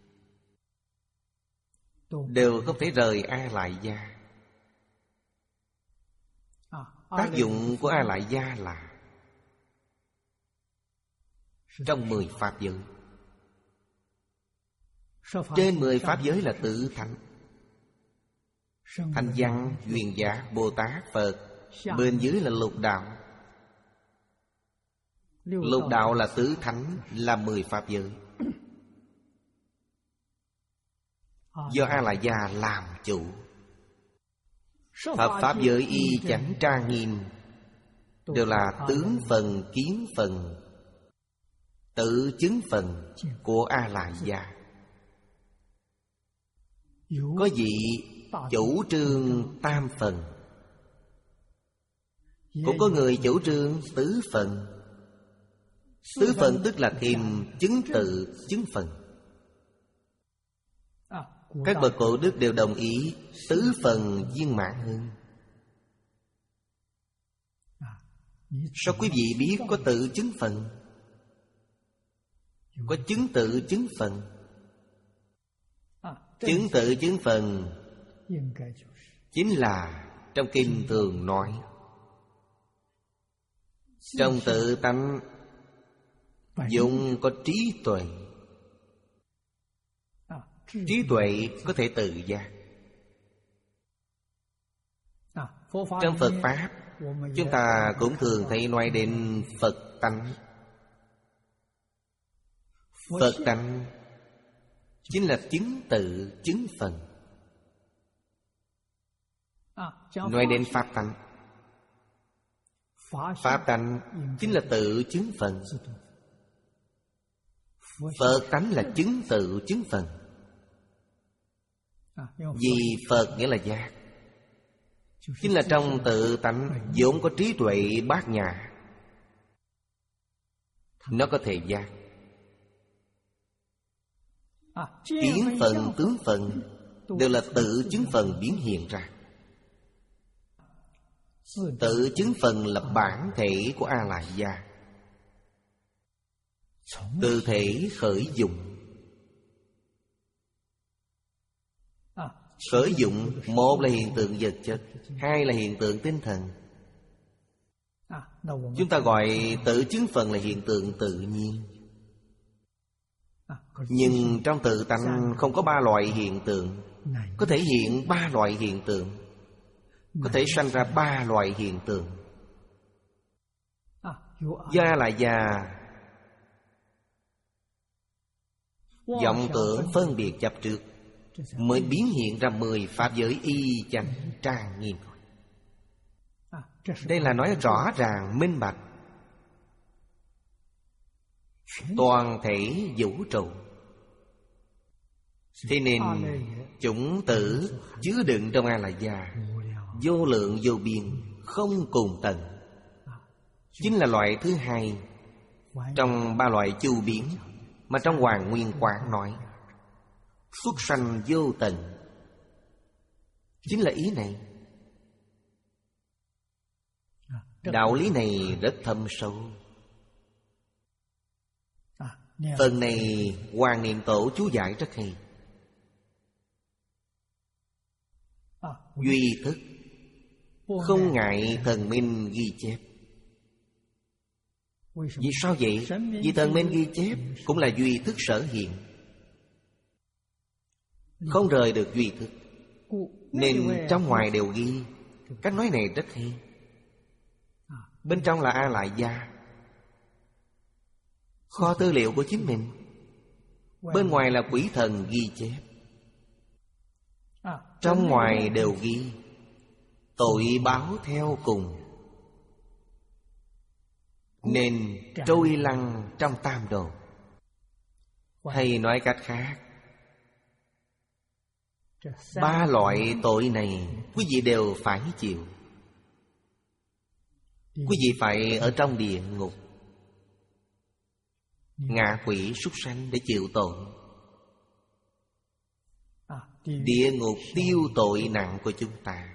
đều không thể rời A-lại gia. Tác dụng của A-lại gia là trong mười pháp giới. Trên mười pháp giới là tự thánh, Thanh Văn, Duyên Giác, Bồ Tát, Phật. Bên dưới là lục đạo. Lục đạo là tứ thánh, là mười pháp giới. Do A-lại gia làm chủ. Thập pháp giới y chánh trang nghiêm, đều là tướng phần, kiến phần, tự chứng phần của A-lại gia. Có vị chủ trương tam phần, cũng có người chủ trương tứ phần. Tứ phần tức là thêm chứng tự chứng phần. Các bậc cổ đức đều đồng ý tứ phần viên mãn hơn. Sao quý vị biết có tự chứng phần, có chứng tự chứng phần? Chứng tự chứng phần chính là trong kinh thường nói, trong tự tánh dụng có trí tuệ. Trí tuệ có thể tự giác. Trong Phật Pháp, chúng ta cũng thường thấy nói đến Phật tánh. Phật tánh chính là chứng tự chứng phần. Nói đến Pháp tánh, Pháp tánh chính là tự chứng phần. Phật tánh là chứng tự chứng phần. Vì Phật nghĩa là giác, chính là trong tự tánh vốn có trí tuệ bát nhã, nó có thể giác. Kiến phần, tướng phần đều là tự chứng phần biến hiện ra. Tự chứng phần là bản thể của A-lại gia, từ thể khởi dụng. Khởi dụng, một là hiện tượng vật chất, hai là hiện tượng tinh thần. Chúng ta gọi tự chứng phần là hiện tượng tự nhiên. Nhưng trong tự tánh không có ba loại hiện tượng. Có thể hiện ba loại hiện tượng, có thể sanh ra ba loại hiện tượng. Do là già vọng tưởng phân biệt chấp trước, mới biến hiện ra mười pháp giới y chánh trang nghiêm. Đây là nói rõ ràng minh bạch. Toàn thể vũ trụ Thế nên chủng tử chứa đựng trong A La Gia vô lượng vô biên, không cùng tận. Chính là loại thứ hai trong ba loại chu biến mà trong Hoàng Nguyên Quán nói xuất sanh vô tận. Chính là ý này. Đạo lý này rất thâm sâu. Phần này Hoàng Niệm Tổ chú giải rất hay. Duy thức không ngại thần minh ghi chép. Vì sao vậy? Vì thần minh ghi chép cũng là duy thức sở hiện, không rời được duy thức. Nên trong ngoài đều ghi. Cách nói này rất hay. Bên trong là A Lại Gia, kho tư liệu của chính mình. Bên ngoài là quỷ thần ghi chép. Trong ngoài đều ghi. Tội báo theo cùng, nên trôi lăn trong tam đồ. Hay nói cách khác, ba loại tội này quý vị đều phải chịu. Quý vị phải ở trong địa ngục, ngạ quỷ súc sanh để chịu tội. Địa ngục tiêu tội nặng của chúng ta,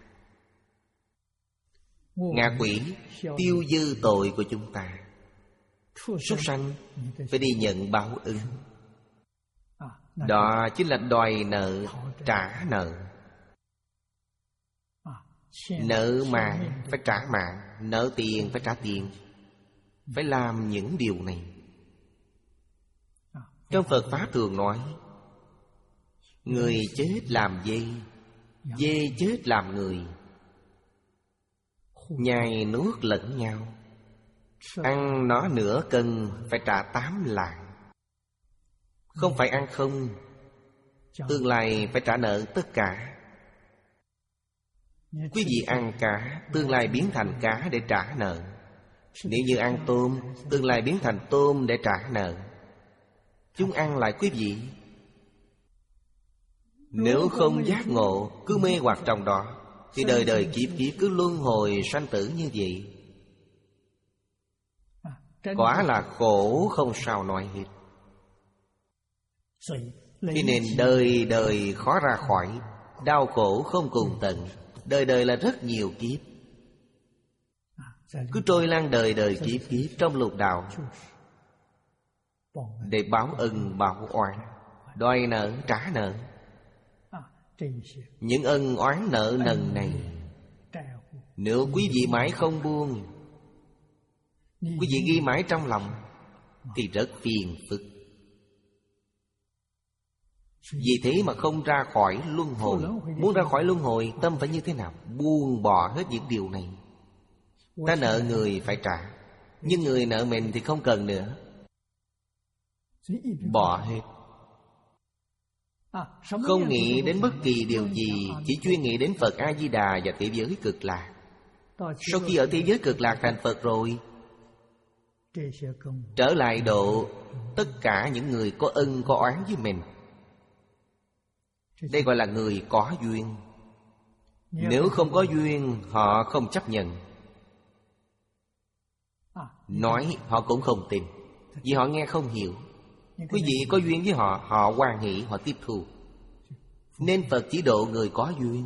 ngạ quỷ tiêu dư tội của chúng ta. Súc sanh phải đi nhận báo ứng. Đó chính là đòi nợ trả nợ. Nợ mạng phải trả mạng, nợ tiền phải trả tiền. Phải làm những điều này. Trong Phật Pháp thường nói, người chết làm dê, dê chết làm người, nhai nuốt lẫn nhau. Ăn nó nửa cân phải trả tám lạng. Không phải ăn không, tương lai phải trả nợ tất cả. Quý vị ăn cá, tương lai biến thành cá để trả nợ. Nếu như ăn tôm, tương lai biến thành tôm để trả nợ. Chúng ăn lại quý vị. Nếu không giác ngộ, cứ mê hoặc trong đó, thì đời đời kiếp kiếp cứ luân hồi sanh tử như vậy. Quả là khổ không sao nói hết. Cho nên đời đời khó ra khỏi, đau khổ không cùng tận. Đời đời là rất nhiều kiếp, cứ trôi lăn đời đời kiếp kiếp trong lục đạo, để báo ân báo oán, đòi nợ trả nợ. Những ân oán nợ nần này, nếu quý vị mãi không buông, quý vị ghi mãi trong lòng, thì rất phiền phức. Vì thế mà không ra khỏi luân hồi. Muốn ra khỏi luân hồi, tâm phải như thế nào? Buông bỏ hết những điều này. Ta nợ người phải trả, nhưng người nợ mình thì không cần nữa. Bỏ hết. Không nghĩ đến bất kỳ điều gì, chỉ chuyên nghĩ đến Phật A-di-đà và thế giới cực lạc. Sau khi ở thế giới cực lạc thành Phật rồi, trở lại độ tất cả những người có ân có oán với mình. Đây gọi là người có duyên. Nếu không có duyên, họ không chấp nhận. Nói họ cũng không tin, vì họ nghe không hiểu. Quý vị có duyên với họ, họ hoan hỷ, họ tiếp thu. Nên Phật chỉ độ người có duyên.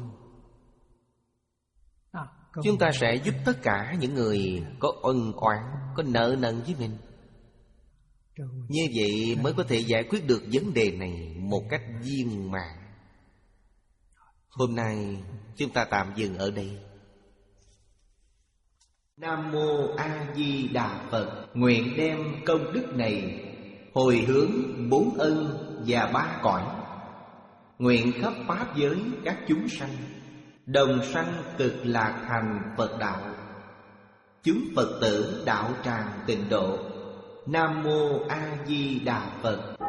Chúng ta sẽ giúp tất cả những người có ân oán, có nợ nần với mình. Như vậy mới có thể giải quyết được vấn đề này một cách viên mãn. Hôm nay chúng ta tạm dừng ở đây. Nam Mô A Di Đà Phật. Nguyện đem công đức này hồi hướng bốn ân và ba cõi, nguyện khắp pháp giới các chúng sanh đồng sanh cực lạc thành Phật đạo. Chúng Phật tử đạo tràng tịnh độ. Nam Mô A Di Đà Phật.